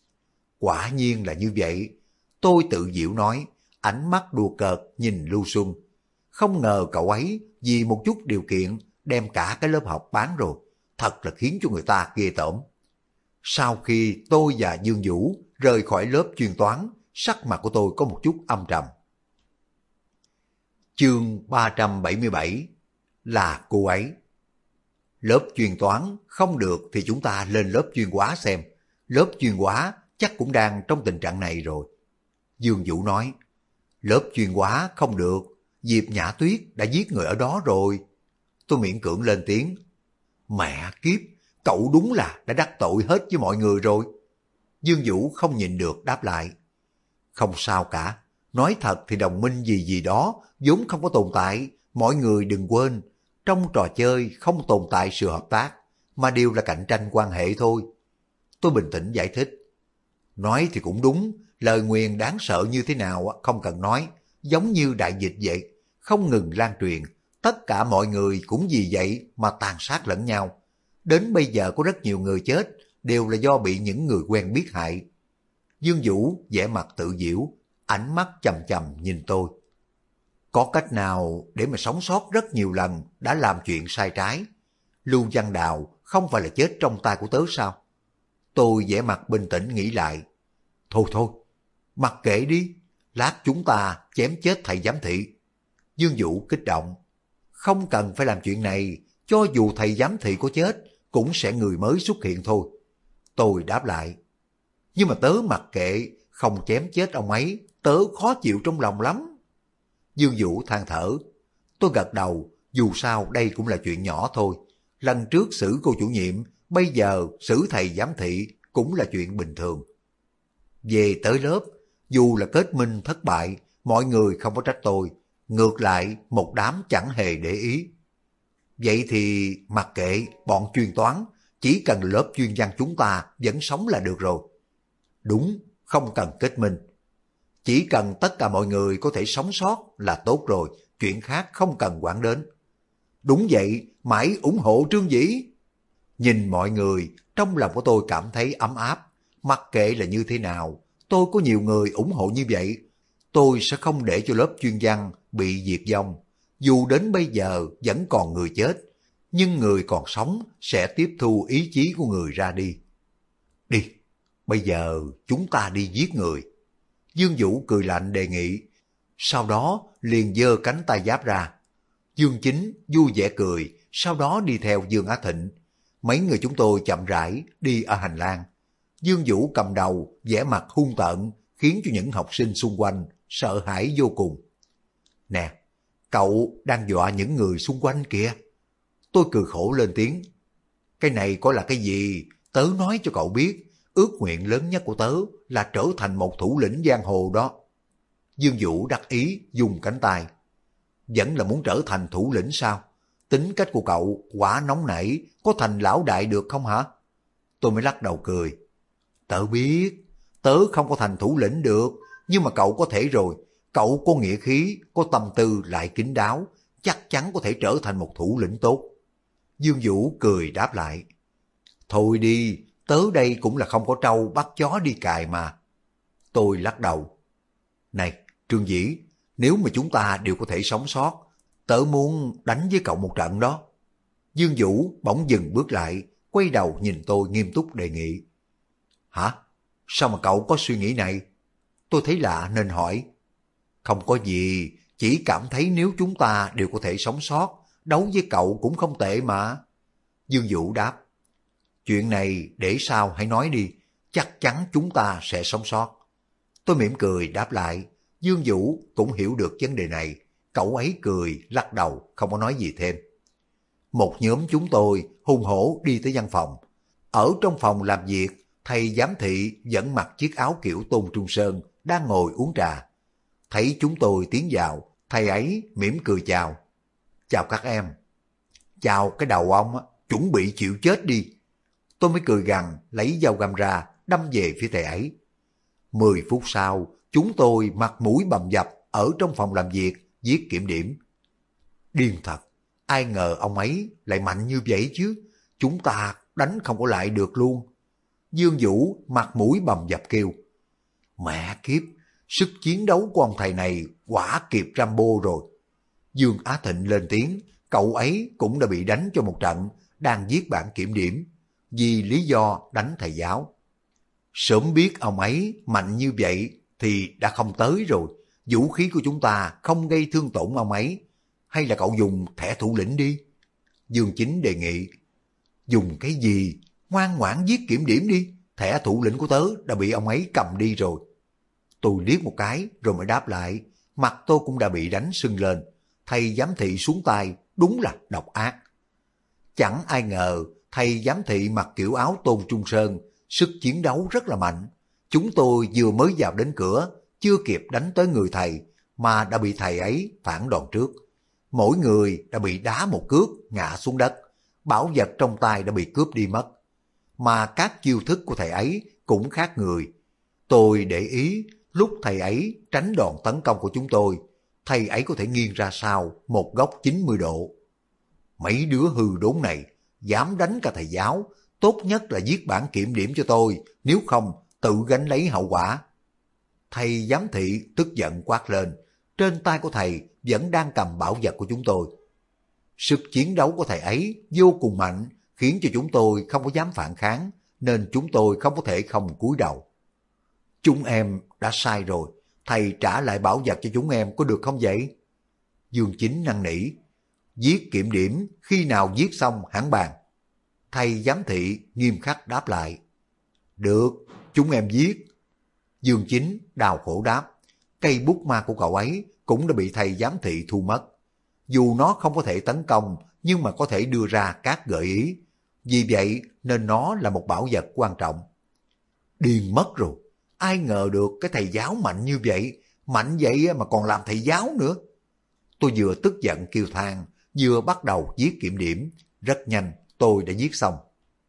Quả nhiên là như vậy. Tôi tự giễu nói, ánh mắt đùa cợt nhìn Lưu Xuân. Không ngờ cậu ấy vì một chút điều kiện đem cả cái lớp học bán rồi, thật là khiến cho người ta ghê tởm. Sau khi tôi và Dương Vũ rời khỏi lớp chuyên toán, sắc mặt của tôi có một chút âm trầm. Chương 377 là cô ấy. Lớp chuyên toán không được thì chúng ta lên lớp chuyên hóa xem. Lớp chuyên hóa chắc cũng đang trong tình trạng này rồi. Dương Vũ nói, lớp chuyên hóa không được, Diệp Nhã Tuyết đã giết người ở đó rồi. Tôi miễn cưỡng lên tiếng, mẹ kiếp, cậu đúng là đã đắc tội hết với mọi người rồi. Dương Vũ không nhịn được đáp lại, không sao cả, nói thật thì đồng minh gì gì đó vốn không có tồn tại, mọi người đừng quên, trong trò chơi không tồn tại sự hợp tác, mà đều là cạnh tranh quan hệ thôi. Tôi bình tĩnh giải thích, nói thì cũng đúng, lời nguyền đáng sợ như thế nào không cần nói, giống như đại dịch vậy, không ngừng lan truyền, tất cả mọi người cũng vì vậy mà tàn sát lẫn nhau. Đến bây giờ có rất nhiều người chết, đều là do bị những người quen biết hại. Dương Vũ vẻ mặt tự giễu, ánh mắt chằm chằm nhìn tôi. Có cách nào để mà sống sót rất nhiều lần đã làm chuyện sai trái? Lưu Văn Đào không phải là chết trong tay của tớ sao? Tôi vẻ mặt bình tĩnh nghĩ lại. Thôi thôi, mặc kệ đi, lát chúng ta chém chết thầy giám thị. Dương Vũ kích động. Không cần phải làm chuyện này, cho dù thầy giám thị có chết, cũng sẽ người mới xuất hiện thôi. Tôi đáp lại. Nhưng mà tớ mặc kệ, không chém chết ông ấy, tớ khó chịu trong lòng lắm. Dương Vũ than thở. Tôi gật đầu, dù sao đây cũng là chuyện nhỏ thôi. Lần trước xử cô chủ nhiệm, bây giờ xử thầy giám thị cũng là chuyện bình thường. Về tới lớp, dù là kết minh thất bại, mọi người không có trách tôi. Ngược lại, một đám chẳng hề để ý. Vậy thì mặc kệ bọn chuyên toán, chỉ cần lớp chuyên văn chúng ta vẫn sống là được rồi. Đúng, không cần kết minh. Chỉ cần tất cả mọi người có thể sống sót là tốt rồi, chuyện khác không cần quản đến. Đúng vậy, mãi ủng hộ Trương Vĩ. Nhìn mọi người, trong lòng của tôi cảm thấy ấm áp. Mặc kệ là như thế nào, tôi có nhiều người ủng hộ như vậy. Tôi sẽ không để cho lớp chuyên văn bị diệt vong. Dù đến bây giờ vẫn còn người chết, nhưng người còn sống sẽ tiếp thu ý chí của người ra đi. Đi, bây giờ chúng ta đi giết người. Dương Vũ cười lạnh đề nghị, sau đó liền giơ cánh tay giáp ra. Dương Chính vui vẻ cười, sau đó đi theo Dương Á Thịnh. Mấy người chúng tôi chậm rãi đi ở hành lang. Dương Vũ cầm đầu, vẻ mặt hung tợn, khiến cho những học sinh xung quanh sợ hãi vô cùng. Nè, cậu đang dọa những người xung quanh kìa. Tôi cười khổ lên tiếng. Cái này có là cái gì? Tớ nói cho cậu biết, ước nguyện lớn nhất của tớ là trở thành một thủ lĩnh giang hồ đó. Dương Vũ đắc ý dùng cánh tay. Vẫn là muốn trở thành thủ lĩnh sao? Tính cách của cậu quả nóng nảy, có thành lão đại được không hả? Tôi mới lắc đầu cười. Tớ biết, tớ không có thành thủ lĩnh được, nhưng mà cậu có thể rồi. Cậu có nghĩa khí, có tâm tư lại kín đáo, chắc chắn có thể trở thành một thủ lĩnh tốt. Dương Vũ cười đáp lại. Thôi đi, tớ đây cũng là không có trâu bắt chó đi cài mà. Tôi lắc đầu. Này, Trương Dĩ, nếu mà chúng ta đều có thể sống sót, tớ muốn đánh với cậu một trận đó. Dương Vũ bỗng dừng bước lại, quay đầu nhìn tôi nghiêm túc đề nghị. Hả? Sao mà cậu có suy nghĩ này? Tôi thấy lạ nên hỏi. Không có gì, chỉ cảm thấy nếu chúng ta đều có thể sống sót, đấu với cậu cũng không tệ mà. Dương Vũ đáp. Chuyện này để sau hãy nói đi, chắc chắn chúng ta sẽ sống sót. Tôi mỉm cười đáp lại. Dương Vũ cũng hiểu được vấn đề này, cậu ấy cười, lắc đầu, không có nói gì thêm. Một nhóm chúng tôi hùng hổ đi tới văn phòng. Ở trong phòng làm việc, thầy giám thị vẫn mặc chiếc áo kiểu Tôn Trung Sơn, đang ngồi uống trà. Thấy chúng tôi tiến vào, thầy ấy mỉm cười chào. Chào các em. Chào cái đầu ông, chuẩn bị chịu chết đi. Tôi mới cười gằn, lấy dao găm ra, đâm về phía thầy ấy. 10 phút sau, chúng tôi mặt mũi bầm dập ở trong phòng làm việc, viết kiểm điểm. Điên thật, ai ngờ ông ấy lại mạnh như vậy chứ, chúng ta đánh không có lại được luôn. Dương Vũ mặt mũi bầm dập kêu. Mẹ kiếp, sức chiến đấu của ông thầy này quả kịp Rambo rồi. Dương Á Thịnh lên tiếng, cậu ấy cũng đã bị đánh cho một trận, đang viết bản kiểm điểm, vì lý do đánh thầy giáo. Sớm biết ông ấy mạnh như vậy thì đã không tới rồi, vũ khí của chúng ta không gây thương tổn ông ấy, hay là cậu dùng thẻ thủ lĩnh đi. Dương Chính đề nghị. Dùng cái gì? Ngoan ngoãn viết kiểm điểm đi, thẻ thủ lĩnh của tớ đã bị ông ấy cầm đi rồi. Tôi liếc một cái rồi mới đáp lại, mặt tôi cũng đã bị đánh sưng lên. Thầy giám thị xuống tay, đúng là độc ác. Chẳng ai ngờ thầy giám thị mặc kiểu áo Tôn Trung Sơn, sức chiến đấu rất là mạnh. Chúng tôi vừa mới vào đến cửa, chưa kịp đánh tới người thầy, mà đã bị thầy ấy phản đòn trước. Mỗi người đã bị đá một cước, ngã xuống đất. Bảo vật trong tay đã bị cướp đi mất. Mà các chiêu thức của thầy ấy cũng khác người. Tôi để ý, lúc thầy ấy tránh đòn tấn công của chúng tôi, thầy ấy có thể nghiêng ra sau một góc 90 độ. Mấy đứa hư đốn này, dám đánh cả thầy giáo, tốt nhất là viết bản kiểm điểm cho tôi, nếu không tự gánh lấy hậu quả. Thầy giám thị tức giận quát lên, trên tay của thầy vẫn đang cầm bảo vật của chúng tôi. Sức chiến đấu của thầy ấy vô cùng mạnh, khiến cho chúng tôi không có dám phản kháng, nên chúng tôi không có thể không cúi đầu. Chúng em đã sai rồi, thầy trả lại bảo vật cho chúng em có được không vậy? Dương Chính năn nỉ. Viết kiểm điểm, khi nào viết xong hẳn bàn. Thầy giám thị nghiêm khắc đáp lại. Được, chúng em viết. Dương Chính đau khổ đáp. Cây bút ma của cậu ấy cũng đã bị thầy giám thị thu mất. Dù nó không có thể tấn công, nhưng mà có thể đưa ra các gợi ý. Vì vậy nên nó là một bảo vật quan trọng. Điên mất rồi. Ai ngờ được cái thầy giáo mạnh như vậy, mạnh vậy mà còn làm thầy giáo nữa. Tôi vừa tức giận kêu than, vừa bắt đầu viết kiểm điểm. Rất nhanh tôi đã viết xong.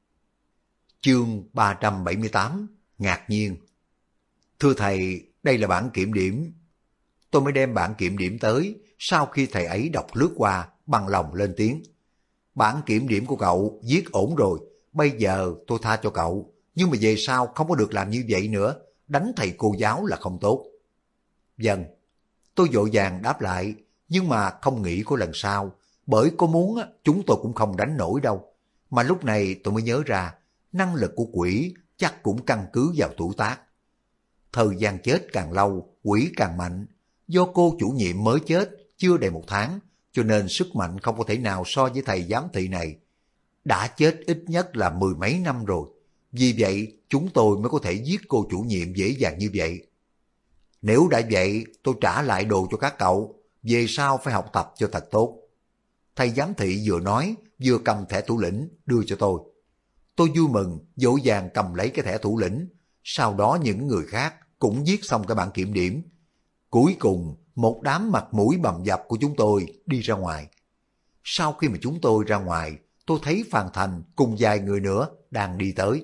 Chương 378, ngạc nhiên. Thưa thầy, đây là bản kiểm điểm. Tôi mới đem bản kiểm điểm tới, sau khi thầy ấy đọc lướt qua, bằng lòng lên tiếng. Bản kiểm điểm của cậu viết ổn rồi, bây giờ tôi tha cho cậu, nhưng mà về sau không có được làm như vậy nữa, đánh thầy cô giáo là không tốt. Vâng, tôi vội vàng đáp lại, nhưng mà không nghĩ có lần sau, bởi có muốn chúng tôi cũng không đánh nổi đâu. Mà lúc này tôi mới nhớ ra, năng lực của quỷ chắc cũng căn cứ vào tuổi tác. Thời gian chết càng lâu, quỷ càng mạnh. Do cô chủ nhiệm mới chết, chưa đầy 1 tháng, cho nên sức mạnh không có thể nào so với thầy giám thị này. Đã chết ít nhất là 10 mấy năm rồi. Vì vậy, chúng tôi mới có thể giết cô chủ nhiệm dễ dàng như vậy. Nếu đã vậy, tôi trả lại đồ cho các cậu, về sau phải học tập cho thật tốt. Thầy giám thị vừa nói, vừa cầm thẻ thủ lĩnh đưa cho tôi. Tôi vui mừng, vội vàng cầm lấy cái thẻ thủ lĩnh, sau đó những người khác cũng viết xong cái bảng kiểm điểm. Cuối cùng, một đám mặt mũi bầm dập của chúng tôi đi ra ngoài. Sau khi mà chúng tôi ra ngoài, tôi thấy Phan Thành cùng vài người nữa đang đi tới.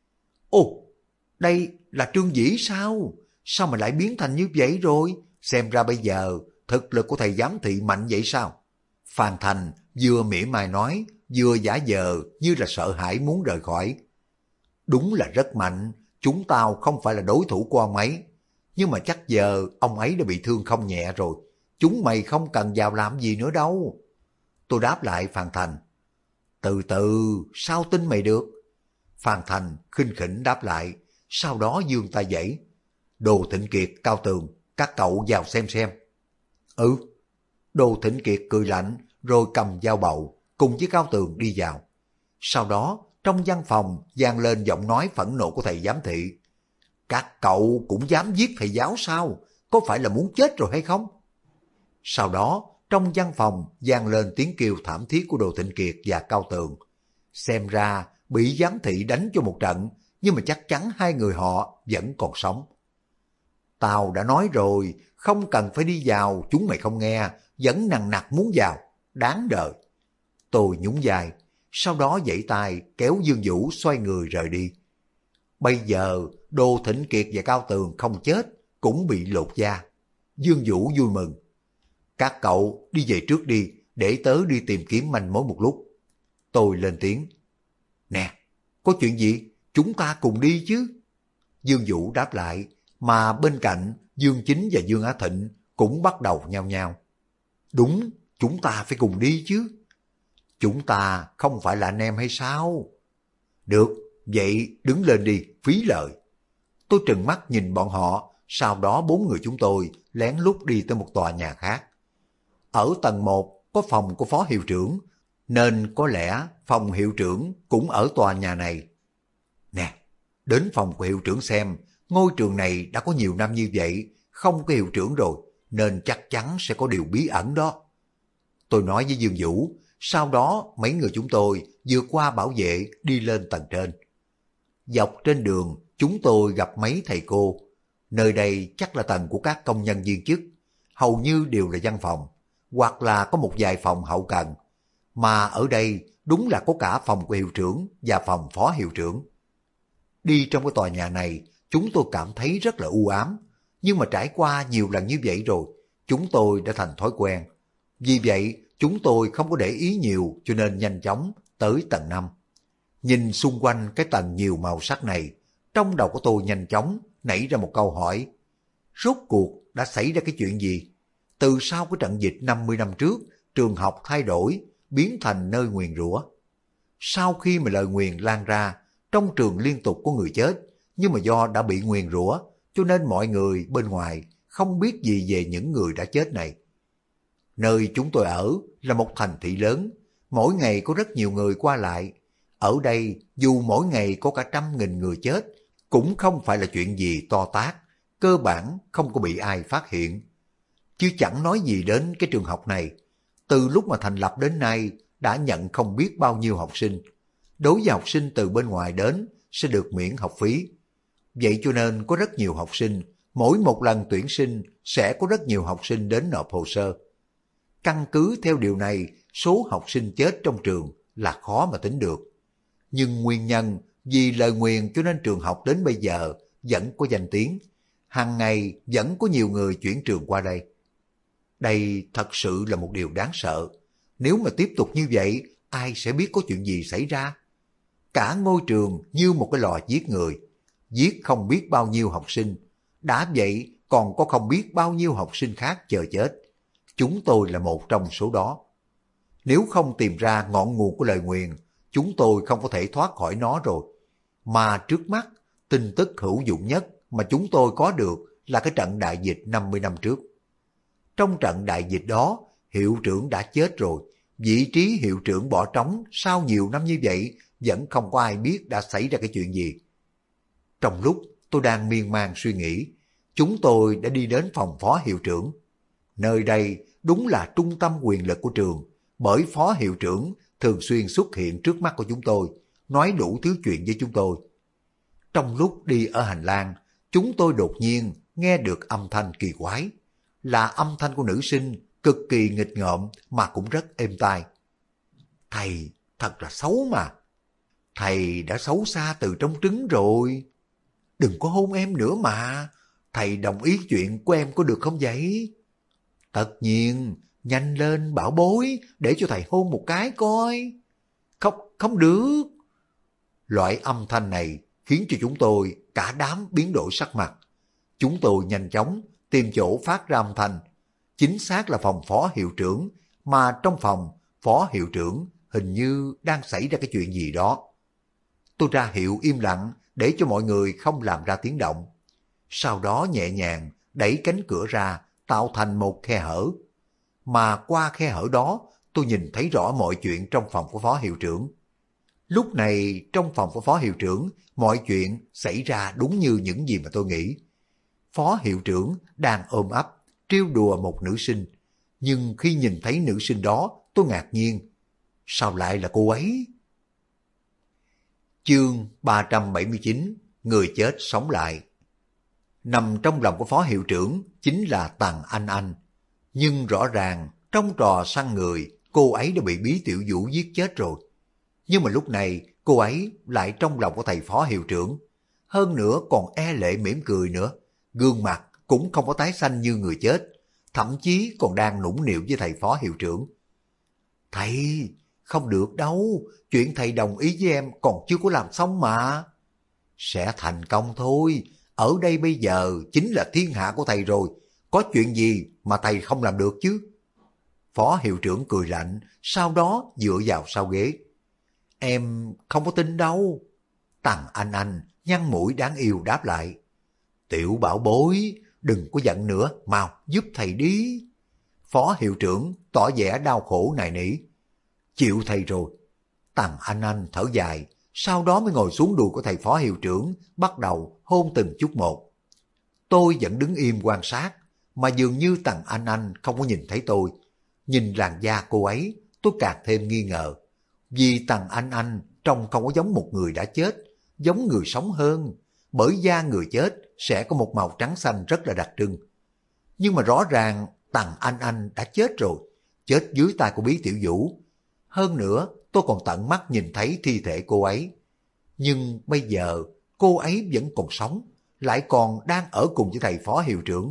Ồ, đây là Trương Dĩ sao? Sao mà lại biến thành như vậy rồi? Xem ra bây giờ thực lực của thầy giám thị mạnh vậy sao? Phan Thành vừa mỉa mai nói, vừa giả vờ như là sợ hãi muốn rời khỏi. Đúng là rất mạnh, chúng tao không phải là đối thủ của ông ấy. Nhưng mà chắc giờ ông ấy đã bị thương không nhẹ rồi. Chúng mày không cần vào làm gì nữa đâu. Tôi đáp lại Phan Thành. Từ từ, sao tin mày được? Phan Thành khinh khỉnh đáp lại, sau đó giương tay giãy. Đồ Thịnh Kiệt, Cao Tường, các cậu vào xem. Ừ. Đồ Thịnh Kiệt cười lạnh rồi cầm dao bầu cùng với Cao Tường đi vào. Sau đó trong văn phòng vang lên giọng nói phẫn nộ của thầy giám thị. Các cậu cũng dám giết thầy giáo sao? Có phải là muốn chết rồi hay không? Sau đó trong văn phòng vang lên tiếng kêu thảm thiết của Đồ Thịnh Kiệt và Cao Tường. Xem ra bị giám thị đánh cho một trận, nhưng mà chắc chắn hai người họ vẫn còn sống. Tao đã nói rồi, không cần phải đi vào, chúng mày không nghe, vẫn nằng nặc muốn vào, đáng đời. Tôi nhún vai, sau đó vẫy tay kéo Dương Vũ xoay người rời đi. Bây giờ Đồ Thịnh Kiệt và Cao Tường không chết, cũng bị lột da. Dương Vũ vui mừng. Các cậu đi về trước đi, để tớ đi tìm kiếm manh mối một lúc. Tôi lên tiếng. Nè, có chuyện gì? Chúng ta cùng đi chứ. Dương Vũ đáp lại, mà bên cạnh Dương Chính và Dương Á Thịnh cũng bắt đầu nhao nhao. Đúng, chúng ta phải cùng đi chứ. Chúng ta không phải là anh em hay sao? Được, vậy đứng lên đi, phí lời. Tôi trừng mắt nhìn bọn họ, sau đó bốn người chúng tôi lén lút đi tới một tòa nhà khác. Ở tầng 1 có phòng của phó hiệu trưởng, nên có lẽ phòng hiệu trưởng cũng ở tòa nhà này. Nè, đến phòng của hiệu trưởng xem, ngôi trường này đã có nhiều năm như vậy, không có hiệu trưởng rồi, nên chắc chắn sẽ có điều bí ẩn đó. Tôi nói với Dương Vũ, sau đó mấy người chúng tôi vượt qua bảo vệ đi lên tầng trên. Dọc trên đường, chúng tôi gặp mấy thầy cô. Nơi đây chắc là tầng của các công nhân viên chức, hầu như đều là văn phòng, hoặc là có một vài phòng hậu cần. Mà ở đây đúng là có cả phòng của hiệu trưởng và phòng phó hiệu trưởng. Đi trong cái tòa nhà này, chúng tôi cảm thấy rất là u ám, nhưng mà trải qua nhiều lần như vậy rồi, chúng tôi đã thành thói quen. Vì vậy, chúng tôi không có để ý nhiều cho nên nhanh chóng tới tầng 5. Nhìn xung quanh cái tầng nhiều màu sắc này, trong đầu của tôi nhanh chóng nảy ra một câu hỏi. Rốt cuộc đã xảy ra cái chuyện gì? Từ sau cái trận dịch 50 năm trước, trường học thay đổi, biến thành nơi nguyền rủa. Sau khi mà lời nguyền lan ra, trong trường liên tục có người chết, nhưng mà do đã bị nguyền rủa, cho nên mọi người bên ngoài không biết gì về những người đã chết này. Nơi chúng tôi ở là một thành thị lớn, mỗi ngày có rất nhiều người qua lại. Ở đây, dù mỗi ngày có cả 100.000 người chết, cũng không phải là chuyện gì to tát, cơ bản không có bị ai phát hiện. Chứ chẳng nói gì đến cái trường học này. Từ lúc mà thành lập đến nay, đã nhận không biết bao nhiêu học sinh. Đối với học sinh từ bên ngoài đến, sẽ được miễn học phí. Vậy cho nên có rất nhiều học sinh, mỗi một lần tuyển sinh sẽ có rất nhiều học sinh đến nộp hồ sơ. Căn cứ theo điều này, số học sinh chết trong trường là khó mà tính được. Nhưng nguyên nhân vì lời nguyền cho nên trường học đến bây giờ vẫn có danh tiếng. Hàng ngày vẫn có nhiều người chuyển trường qua đây. Đây thật sự là một điều đáng sợ. Nếu mà tiếp tục như vậy, ai sẽ biết có chuyện gì xảy ra? Cả ngôi trường như một cái lò giết người, giết không biết bao nhiêu học sinh. Đã vậy còn có không biết bao nhiêu học sinh khác chờ chết. Chúng tôi là một trong số đó. Nếu không tìm ra ngọn nguồn của lời nguyền, chúng tôi không có thể thoát khỏi nó rồi. Mà trước mắt, tin tức hữu dụng nhất mà chúng tôi có được là cái trận đại dịch 50 năm trước. Trong trận đại dịch đó, hiệu trưởng đã chết rồi, vị trí hiệu trưởng bỏ trống sau nhiều năm như vậy vẫn không có ai biết đã xảy ra cái chuyện gì. Trong lúc tôi đang miên man suy nghĩ, chúng tôi đã đi đến phòng phó hiệu trưởng. Nơi đây đúng là trung tâm quyền lực của trường, bởi phó hiệu trưởng thường xuyên xuất hiện trước mắt của chúng tôi, nói đủ thứ chuyện với chúng tôi. Trong lúc đi ở hành lang, chúng tôi đột nhiên nghe được âm thanh kỳ quái, là âm thanh của nữ sinh cực kỳ nghịch ngợm mà cũng rất êm tai. Thầy thật là xấu mà. Thầy đã xấu xa từ trong trứng rồi. Đừng có hôn em nữa mà. Thầy đồng ý chuyện của em có được không vậy? Tất nhiên, nhanh lên bảo bối để cho thầy hôn một cái coi. Không, không được. Loại âm thanh này khiến cho chúng tôi cả đám biến đổi sắc mặt. Chúng tôi nhanh chóng tìm chỗ phát ra âm thanh. Chính xác là phòng phó hiệu trưởng, mà trong phòng phó hiệu trưởng hình như đang xảy ra cái chuyện gì đó. Tôi ra hiệu im lặng để cho mọi người không làm ra tiếng động. Sau đó nhẹ nhàng đẩy cánh cửa ra tạo thành một khe hở. Mà qua khe hở đó tôi nhìn thấy rõ mọi chuyện trong phòng của phó hiệu trưởng. Lúc này trong phòng của phó hiệu trưởng mọi chuyện xảy ra đúng như những gì mà tôi nghĩ. Phó hiệu trưởng đang ôm ấp trêu đùa một nữ sinh. Nhưng khi nhìn thấy nữ sinh đó tôi ngạc nhiên. Sao lại là cô ấy? Chương 379, người chết sống lại. Nằm trong lòng của phó hiệu trưởng chính là Tằng Anh Anh. Nhưng rõ ràng trong trò săn người, cô ấy đã bị Bí Tiểu Vũ giết chết rồi. Nhưng mà lúc này cô ấy lại trong lòng của thầy phó hiệu trưởng. Hơn nữa còn e lệ mỉm cười nữa. Gương mặt cũng không có tái xanh như người chết. Thậm chí còn đang nũng nịu với thầy phó hiệu trưởng. Thầy, không được đâu. Chuyện thầy đồng ý với em còn chưa có làm xong mà. Sẽ thành công thôi. Ở đây bây giờ chính là thiên hạ của thầy rồi. Có chuyện gì mà thầy không làm được chứ? Phó hiệu trưởng cười lạnh, sau đó dựa vào sau ghế. Em không có tin đâu. Tằng Anh nhăn mũi đáng yêu đáp lại. Tiểu bảo bối, đừng có giận nữa, mau giúp thầy đi. Phó hiệu trưởng tỏ vẻ đau khổ nài nỉ. Chịu thầy rồi. Tằng Anh thở dài, sau đó mới ngồi xuống đùi của thầy phó hiệu trưởng, bắt đầu hôn từng chút một. Tôi vẫn đứng im quan sát, mà dường như Tằng Anh không có nhìn thấy tôi. Nhìn làn da cô ấy, tôi càng thêm nghi ngờ. Vì Tằng Anh trông không có giống một người đã chết, giống người sống hơn. Bởi da người chết sẽ có một màu trắng xanh rất là đặc trưng. Nhưng mà rõ ràng Tằng Anh đã chết rồi, chết dưới tay của Bí Tiểu Vũ. Hơn nữa, tôi còn tận mắt nhìn thấy thi thể cô ấy. Nhưng bây giờ, cô ấy vẫn còn sống, lại còn đang ở cùng với thầy phó hiệu trưởng.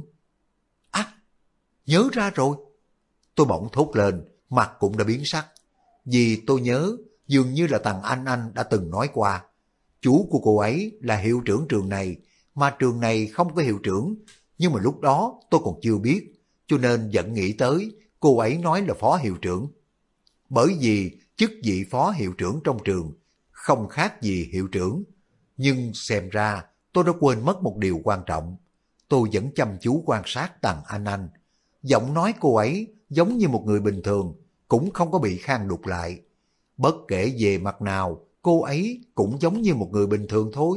À, nhớ ra rồi. Tôi bỗng thốt lên, mặt cũng đã biến sắc. Vì tôi nhớ, dường như là Tằng Anh đã từng nói qua. Chú của cô ấy là hiệu trưởng trường này, mà trường này không có hiệu trưởng. Nhưng mà lúc đó tôi còn chưa biết, cho nên vẫn nghĩ tới cô ấy nói là phó hiệu trưởng. Bởi vì chức vị phó hiệu trưởng trong trường không khác gì hiệu trưởng. Nhưng xem ra tôi đã quên mất một điều quan trọng. Tôi vẫn chăm chú quan sát Tằng Anh. Giọng nói cô ấy giống như một người bình thường, cũng không có bị khang đục lại. Bất kể về mặt nào, cô ấy cũng giống như một người bình thường thôi.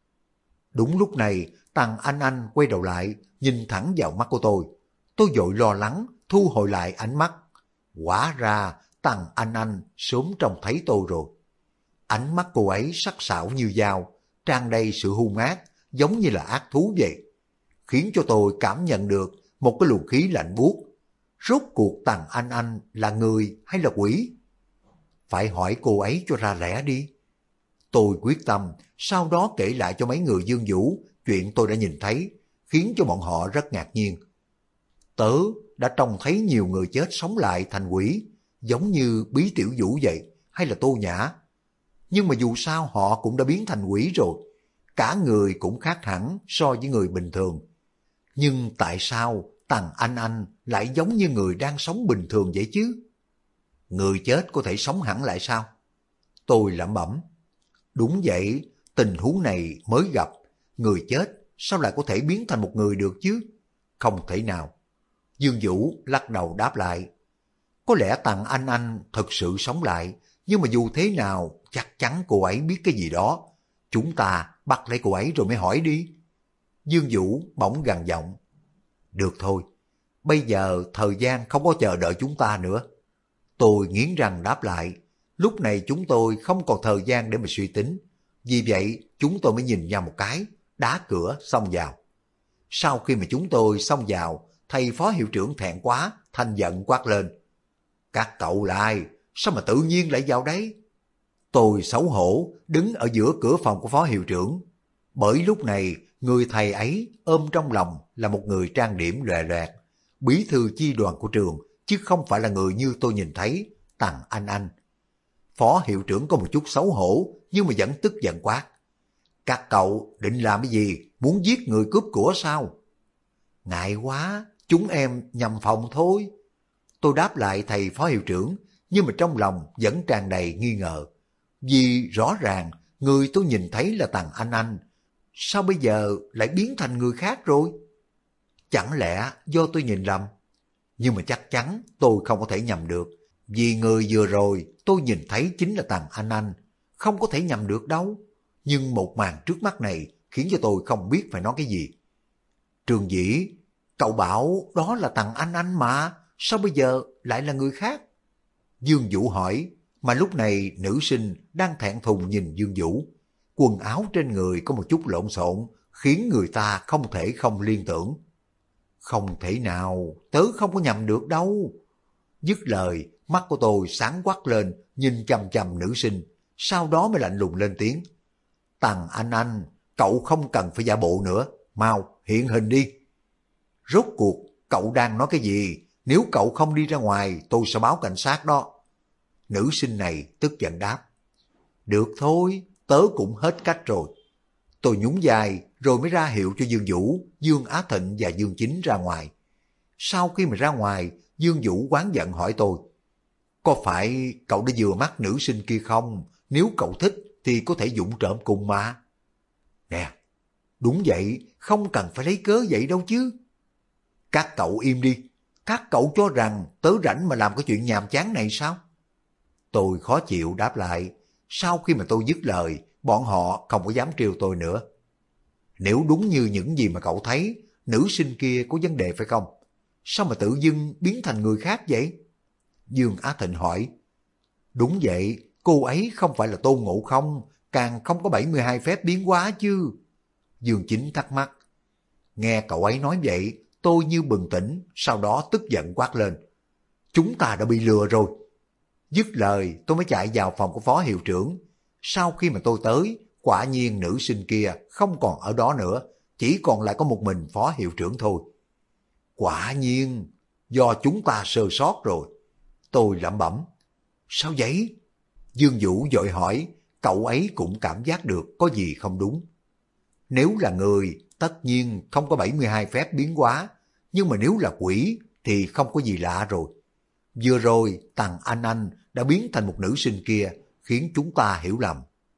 Đúng lúc này, Tằng Anh quay đầu lại, nhìn thẳng vào mắt của tôi. Tôi vội lo lắng, thu hồi lại ánh mắt. Quả ra, Tằng Anh sớm trông thấy tôi rồi. Ánh mắt cô ấy sắc sảo như dao, tràn đầy sự hung ác, giống như là ác thú vậy. Khiến cho tôi cảm nhận được một cái luồng khí lạnh buốt. Rốt cuộc Tằng Anh là người hay là quỷ? Phải hỏi cô ấy cho ra lẽ đi. Tôi quyết tâm, sau đó kể lại cho mấy người Dương Vũ chuyện tôi đã nhìn thấy, khiến cho bọn họ rất ngạc nhiên. Tớ đã trông thấy nhiều người chết sống lại thành quỷ, giống như Bí Tiểu Vũ vậy, hay là Tô Nhã. Nhưng mà dù sao họ cũng đã biến thành quỷ rồi, cả người cũng khác hẳn so với người bình thường. Nhưng tại sao Tằng Anh lại giống như người đang sống bình thường vậy chứ? Người chết có thể sống hẳn lại sao? Tôi lẩm bẩm. Đúng vậy, tình huống này mới gặp. Người chết sao lại có thể biến thành một người được chứ? Không thể nào. Dương Vũ lắc đầu đáp lại. Có lẽ Tằng Anh thật sự sống lại, nhưng mà dù thế nào chắc chắn cô ấy biết cái gì đó. Chúng ta bắt lấy cô ấy rồi mới hỏi đi. Dương Vũ bỗng gằn giọng. Được thôi, bây giờ thời gian không có chờ đợi chúng ta nữa. Tôi nghiến răng đáp lại. Lúc này chúng tôi không còn thời gian để mà suy tính. Vì vậy chúng tôi mới nhìn nhau một cái, đá cửa xông vào. Sau khi mà chúng tôi xông vào, thầy phó hiệu trưởng thẹn quá, thanh giận quát lên. Các cậu là ai? Sao mà tự nhiên lại vào đấy? Tôi xấu hổ đứng ở giữa cửa phòng của phó hiệu trưởng. Bởi lúc này người thầy ấy ôm trong lòng là một người trang điểm lòe loẹt, bí thư chi đoàn của trường, chứ không phải là người như tôi nhìn thấy, Tằng Anh. Phó hiệu trưởng có một chút xấu hổ nhưng mà vẫn tức giận quát. Các cậu định làm cái gì? Muốn giết người cướp của sao? Ngại quá, chúng em nhầm phòng thôi. Tôi đáp lại thầy phó hiệu trưởng, nhưng mà trong lòng vẫn tràn đầy nghi ngờ. Vì rõ ràng người tôi nhìn thấy là Tằng Anh, sao bây giờ lại biến thành người khác rồi? Chẳng lẽ do tôi nhìn lầm? Nhưng mà chắc chắn tôi không có thể nhầm được, vì người vừa rồi tôi nhìn thấy chính là Tằng Anh, không có thể nhầm được đâu. Nhưng một màn trước mắt này khiến cho tôi không biết phải nói cái gì. Trường Dĩ, cậu bảo đó là Tằng Anh mà, sao bây giờ lại là người khác? Dương Vũ hỏi, mà lúc này nữ sinh đang thẹn thùng nhìn Dương Vũ. Quần áo trên người có một chút lộn xộn, khiến người ta không thể không liên tưởng. Không thể nào, tớ không có nhầm được đâu. Dứt lời, mắt của tôi sáng quắc lên, nhìn chằm chằm nữ sinh, sau đó mới lạnh lùng lên tiếng. Tằng Anh, cậu không cần phải giả bộ nữa, mau hiện hình đi. Rốt cuộc, cậu đang nói cái gì? Nếu cậu không đi ra ngoài, tôi sẽ báo cảnh sát đó. Nữ sinh này tức giận đáp. Được thôi, tớ cũng hết cách rồi. Tôi nhún vai rồi mới ra hiệu cho Dương Vũ, Dương Á Thịnh và Dương Chính ra ngoài. Sau khi mà ra ngoài, Dương Vũ oán giận hỏi tôi. Có phải cậu đã vừa mắt nữ sinh kia không? Nếu cậu thích thì có thể vụng trộm cùng mà. Nè, đúng vậy, không cần phải lấy cớ vậy đâu chứ. Các cậu im đi. Các cậu cho rằng tớ rảnh mà làm cái chuyện nhàm chán này sao? Tôi khó chịu đáp lại. Sau khi mà tôi dứt lời, bọn họ không có dám trêu tôi nữa. Nếu đúng như những gì mà cậu thấy, nữ sinh kia có vấn đề phải không? Sao mà tự dưng biến thành người khác vậy? Dương Á Thịnh hỏi. Đúng vậy, cô ấy không phải là Tôn Ngộ Không, càng không có 72 phép biến hóa chứ. Dương Chính thắc mắc. Nghe cậu ấy nói vậy, tôi như bừng tỉnh, sau đó tức giận quát lên. Chúng ta đã bị lừa rồi. Dứt lời, tôi mới chạy vào phòng của phó hiệu trưởng. Sau khi mà tôi tới, quả nhiên nữ sinh kia không còn ở đó nữa, chỉ còn lại có một mình phó hiệu trưởng thôi. Quả nhiên, do chúng ta sơ sót rồi. Tôi lẩm bẩm. Sao vậy? Dương Vũ vội hỏi, cậu ấy cũng cảm giác được có gì không đúng. Nếu là người, tất nhiên không có 72 phép biến hóa, nhưng mà nếu là quỷ thì không có gì lạ rồi. Vừa rồi, Tằng Anh đã biến thành một nữ sinh kia, khiến chúng ta hiểu lầm.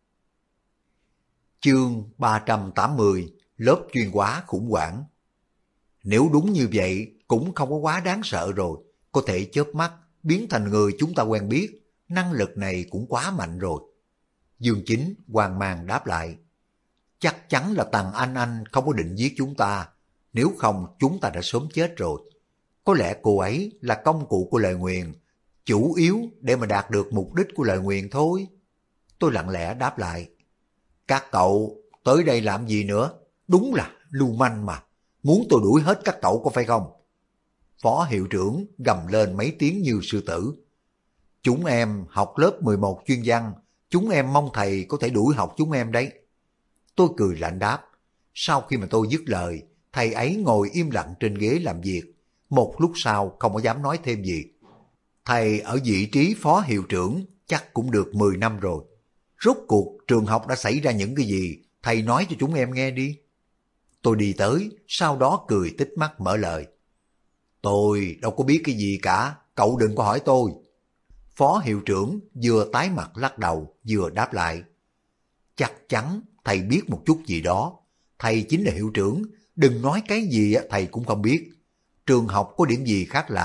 Chương 380, lớp chuyên hóa khủng hoảng. Nếu đúng như vậy, cũng không có quá đáng sợ rồi, có thể chớp mắt, biến thành người chúng ta quen biết, năng lực này cũng quá mạnh rồi. Dương Chính hoang mang đáp lại. Chắc chắn là Tằng Anh không có định giết chúng ta, nếu không chúng ta đã sớm chết rồi. Có lẽ cô ấy là công cụ của lời nguyền, chủ yếu để mà đạt được mục đích của lời nguyền thôi. Tôi lặng lẽ đáp lại. Các cậu tới đây làm gì nữa? Đúng là lưu manh mà, muốn tôi đuổi hết các cậu có phải không? Phó hiệu trưởng gầm lên mấy tiếng như sư tử. Chúng em học lớp 11 chuyên văn, chúng em mong thầy có thể đuổi học chúng em đấy. Tôi cười lạnh đáp. Sau khi mà tôi dứt lời, thầy ấy ngồi im lặng trên ghế làm việc. Một lúc sau không có dám nói thêm gì. Thầy ở vị trí phó hiệu trưởng chắc cũng được 10 năm rồi. Rốt cuộc trường học đã xảy ra những cái gì, thầy nói cho chúng em nghe đi. Tôi đi tới, sau đó cười tít mắt mở lời. Tôi đâu có biết cái gì cả, cậu đừng có hỏi tôi. Phó hiệu trưởng vừa tái mặt lắc đầu, vừa đáp lại. Chắc chắn thầy biết một chút gì đó. Thầy chính là hiệu trưởng, đừng nói cái gì thầy cũng không biết. Trường học có điểm gì khác lạ,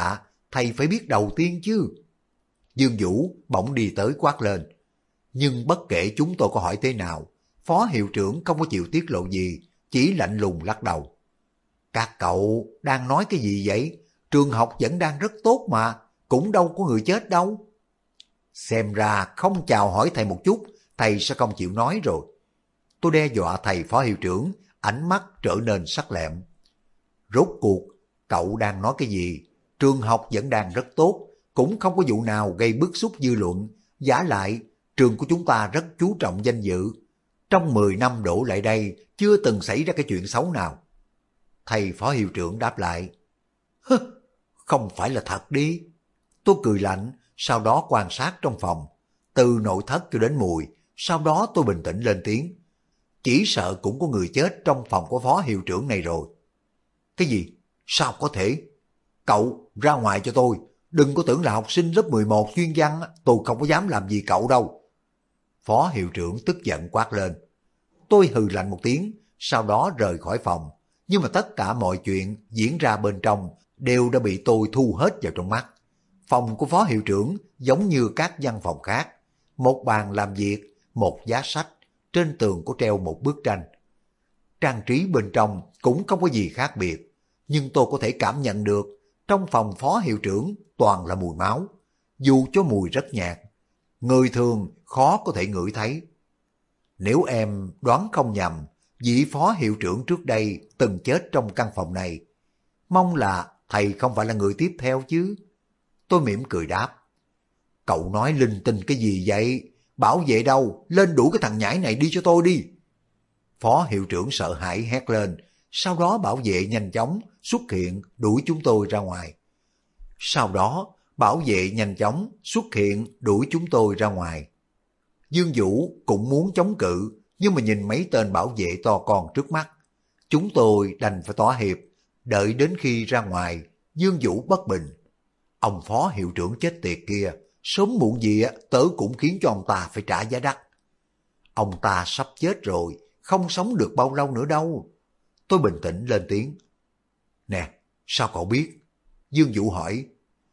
thầy phải biết đầu tiên chứ. Dương Vũ bỗng đi tới quát lên. Nhưng bất kể chúng tôi có hỏi thế nào, phó hiệu trưởng không có chịu tiết lộ gì, chỉ lạnh lùng lắc đầu. Các cậu đang nói cái gì vậy? Trường học vẫn đang rất tốt mà, cũng đâu có người chết đâu. Xem ra không chào hỏi thầy một chút, thầy sẽ không chịu nói rồi. Tôi đe dọa thầy phó hiệu trưởng, ánh mắt trở nên sắc lẹm. Rốt cuộc, cậu đang nói cái gì? Trường học vẫn đang rất tốt, cũng không có vụ nào gây bức xúc dư luận. Vả lại, trường của chúng ta rất chú trọng danh dự. Trong 10 năm đổ lại đây, chưa từng xảy ra cái chuyện xấu nào. Thầy phó hiệu trưởng đáp lại. Hứ, không phải là thật đi. Tôi cười lạnh, sau đó quan sát trong phòng. Từ nội thất cho đến mùi, sau đó tôi bình tĩnh lên tiếng. Chỉ sợ cũng có người chết trong phòng của phó hiệu trưởng này rồi. Cái gì? Sao có thể? Cậu ra ngoài cho tôi, đừng có tưởng là học sinh lớp 11 chuyên văn, tôi không có dám làm gì cậu đâu. Phó hiệu trưởng tức giận quát lên. Tôi hừ lạnh một tiếng, sau đó rời khỏi phòng. Nhưng mà tất cả mọi chuyện diễn ra bên trong đều đã bị tôi thu hết vào trong mắt. Phòng của phó hiệu trưởng giống như các văn phòng khác. Một bàn làm việc, một giá sách, trên tường có treo một bức tranh. Trang trí bên trong cũng không có gì khác biệt, nhưng tôi có thể cảm nhận được trong phòng phó hiệu trưởng toàn là mùi máu, dù cho mùi rất nhạt. Người thường khó có thể ngửi thấy. Nếu em đoán không nhầm, vị phó hiệu trưởng trước đây từng chết trong căn phòng này. Mong là thầy không phải là người tiếp theo chứ. Tôi mỉm cười đáp. Cậu nói linh tinh cái gì vậy? Bảo vệ đâu, lên đuổi cái thằng nhãi này đi cho tôi đi. Phó hiệu trưởng sợ hãi hét lên, sau đó bảo vệ nhanh chóng xuất hiện đuổi chúng tôi ra ngoài. Dương Vũ cũng muốn chống cự, nhưng mà nhìn mấy tên bảo vệ to con trước mắt. Chúng tôi đành phải thỏa hiệp, đợi đến khi ra ngoài, Dương Vũ bất bình. Ông phó hiệu trưởng chết tiệt kia, sớm muộn gì tớ cũng khiến cho ông ta phải trả giá đắt. Ông ta sắp chết rồi, không sống được bao lâu nữa đâu. Tôi bình tĩnh lên tiếng. Nè, sao cậu biết? Dương Vũ hỏi.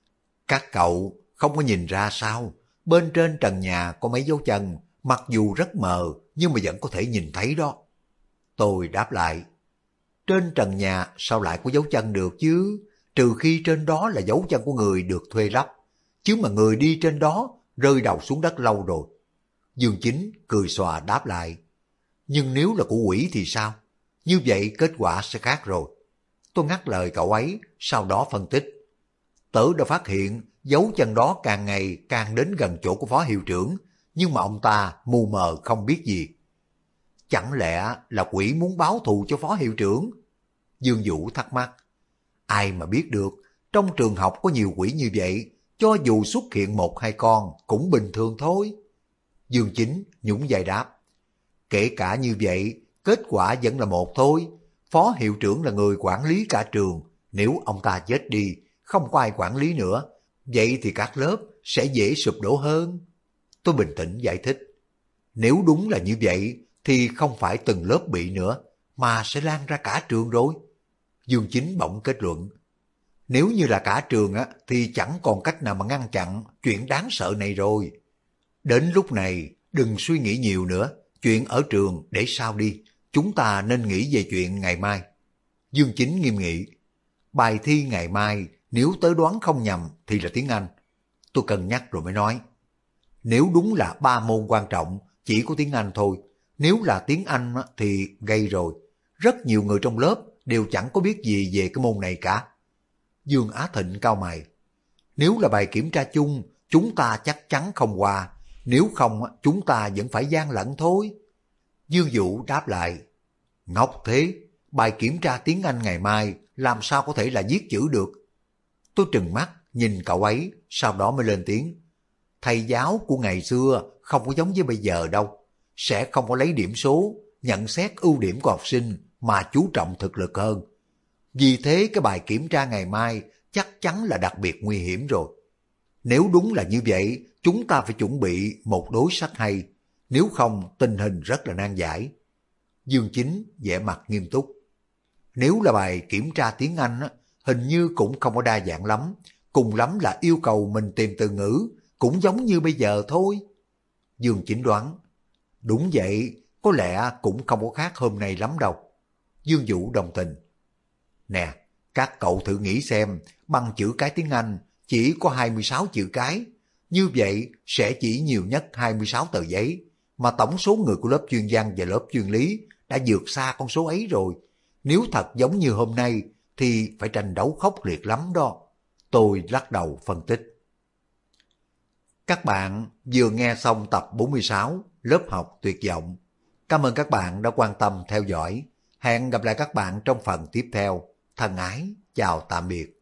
Các cậu không có nhìn ra sao? Bên trên trần nhà có mấy dấu chân, mặc dù rất mờ nhưng mà vẫn có thể nhìn thấy đó. Tôi đáp lại. Trên trần nhà sao lại có dấu chân được chứ? Trừ khi trên đó là dấu chân của người được thuê lắp. Chứ mà người đi trên đó rơi đầu xuống đất lâu rồi. Dương Chính cười xòa đáp lại. Nhưng nếu là của quỷ thì sao? Như vậy kết quả sẽ khác rồi. Tôi ngắt lời cậu ấy, sau đó phân tích. Tớ đã phát hiện dấu chân đó càng ngày càng đến gần chỗ của phó hiệu trưởng, nhưng mà ông ta mù mờ không biết gì. Chẳng lẽ là quỷ muốn báo thù cho phó hiệu trưởng? Dương Vũ thắc mắc. Ai mà biết được, trong trường học có nhiều quỷ như vậy, cho dù xuất hiện 1-2 con cũng bình thường thôi. Dương Chính nhún vai đáp. Kể cả như vậy, kết quả vẫn là một thôi. Phó hiệu trưởng là người quản lý cả trường, nếu ông ta chết đi, không có ai quản lý nữa, vậy thì các lớp sẽ dễ sụp đổ hơn. Tôi bình tĩnh giải thích. Nếu đúng là như vậy, thì không phải từng lớp bị nữa, mà sẽ lan ra cả trường rồi. Dương Chính bỗng kết luận. Nếu như là cả trường thì chẳng còn cách nào mà ngăn chặn chuyện đáng sợ này rồi. Đến lúc này, đừng suy nghĩ nhiều nữa, chuyện ở trường để sau đi, chúng ta nên nghĩ về chuyện ngày mai. Dương Chính nghiêm nghị. Bài thi ngày mai, nếu tớ đoán không nhầm thì là tiếng Anh. Tôi cân nhắc rồi mới nói. Nếu đúng là 3 môn quan trọng, chỉ có tiếng Anh thôi. Nếu là tiếng Anh thì gây rồi. Rất nhiều người trong lớp đều chẳng có biết gì về cái môn này cả. Dương Á Thịnh cau mày. Nếu là bài kiểm tra chung, chúng ta chắc chắn không qua. Nếu không, chúng ta vẫn phải gian lận thôi. Dương Vũ đáp lại. Ngốc thế, bài kiểm tra tiếng Anh ngày mai làm sao có thể là viết chữ được? Tôi trừng mắt nhìn cậu ấy, sau đó mới lên tiếng. Thầy giáo của ngày xưa không có giống với bây giờ đâu. Sẽ không có lấy điểm số, nhận xét ưu điểm của học sinh mà chú trọng thực lực hơn. Vì thế cái bài kiểm tra ngày mai chắc chắn là đặc biệt nguy hiểm rồi. Nếu đúng là như vậy, chúng ta phải chuẩn bị một đối sách hay. Nếu không, tình hình rất là nan giải. Dương Chính vẻ mặt nghiêm túc. Nếu là bài kiểm tra tiếng Anh, hình như cũng không có đa dạng lắm. cùng lắm là yêu cầu mình tìm từ ngữ, cũng giống như bây giờ thôi. Dương Chỉnh đoán, đúng vậy, có lẽ cũng không có khác hôm nay lắm đâu. Dương Vũ đồng tình, nè, các cậu thử nghĩ xem, bằng chữ cái tiếng Anh chỉ có 26 chữ cái, như vậy sẽ chỉ nhiều nhất 26 tờ giấy, mà tổng số người của lớp chuyên văn và lớp chuyên lý đã vượt xa con số ấy rồi. Nếu thật giống như hôm nay thì phải tranh đấu khốc liệt lắm đó. Tôi lắc đầu phân tích. Các bạn vừa nghe xong tập 46 lớp học tuyệt vọng. Cảm ơn các bạn đã quan tâm theo dõi. Hẹn gặp lại các bạn trong phần tiếp theo. Thân ái, chào tạm biệt.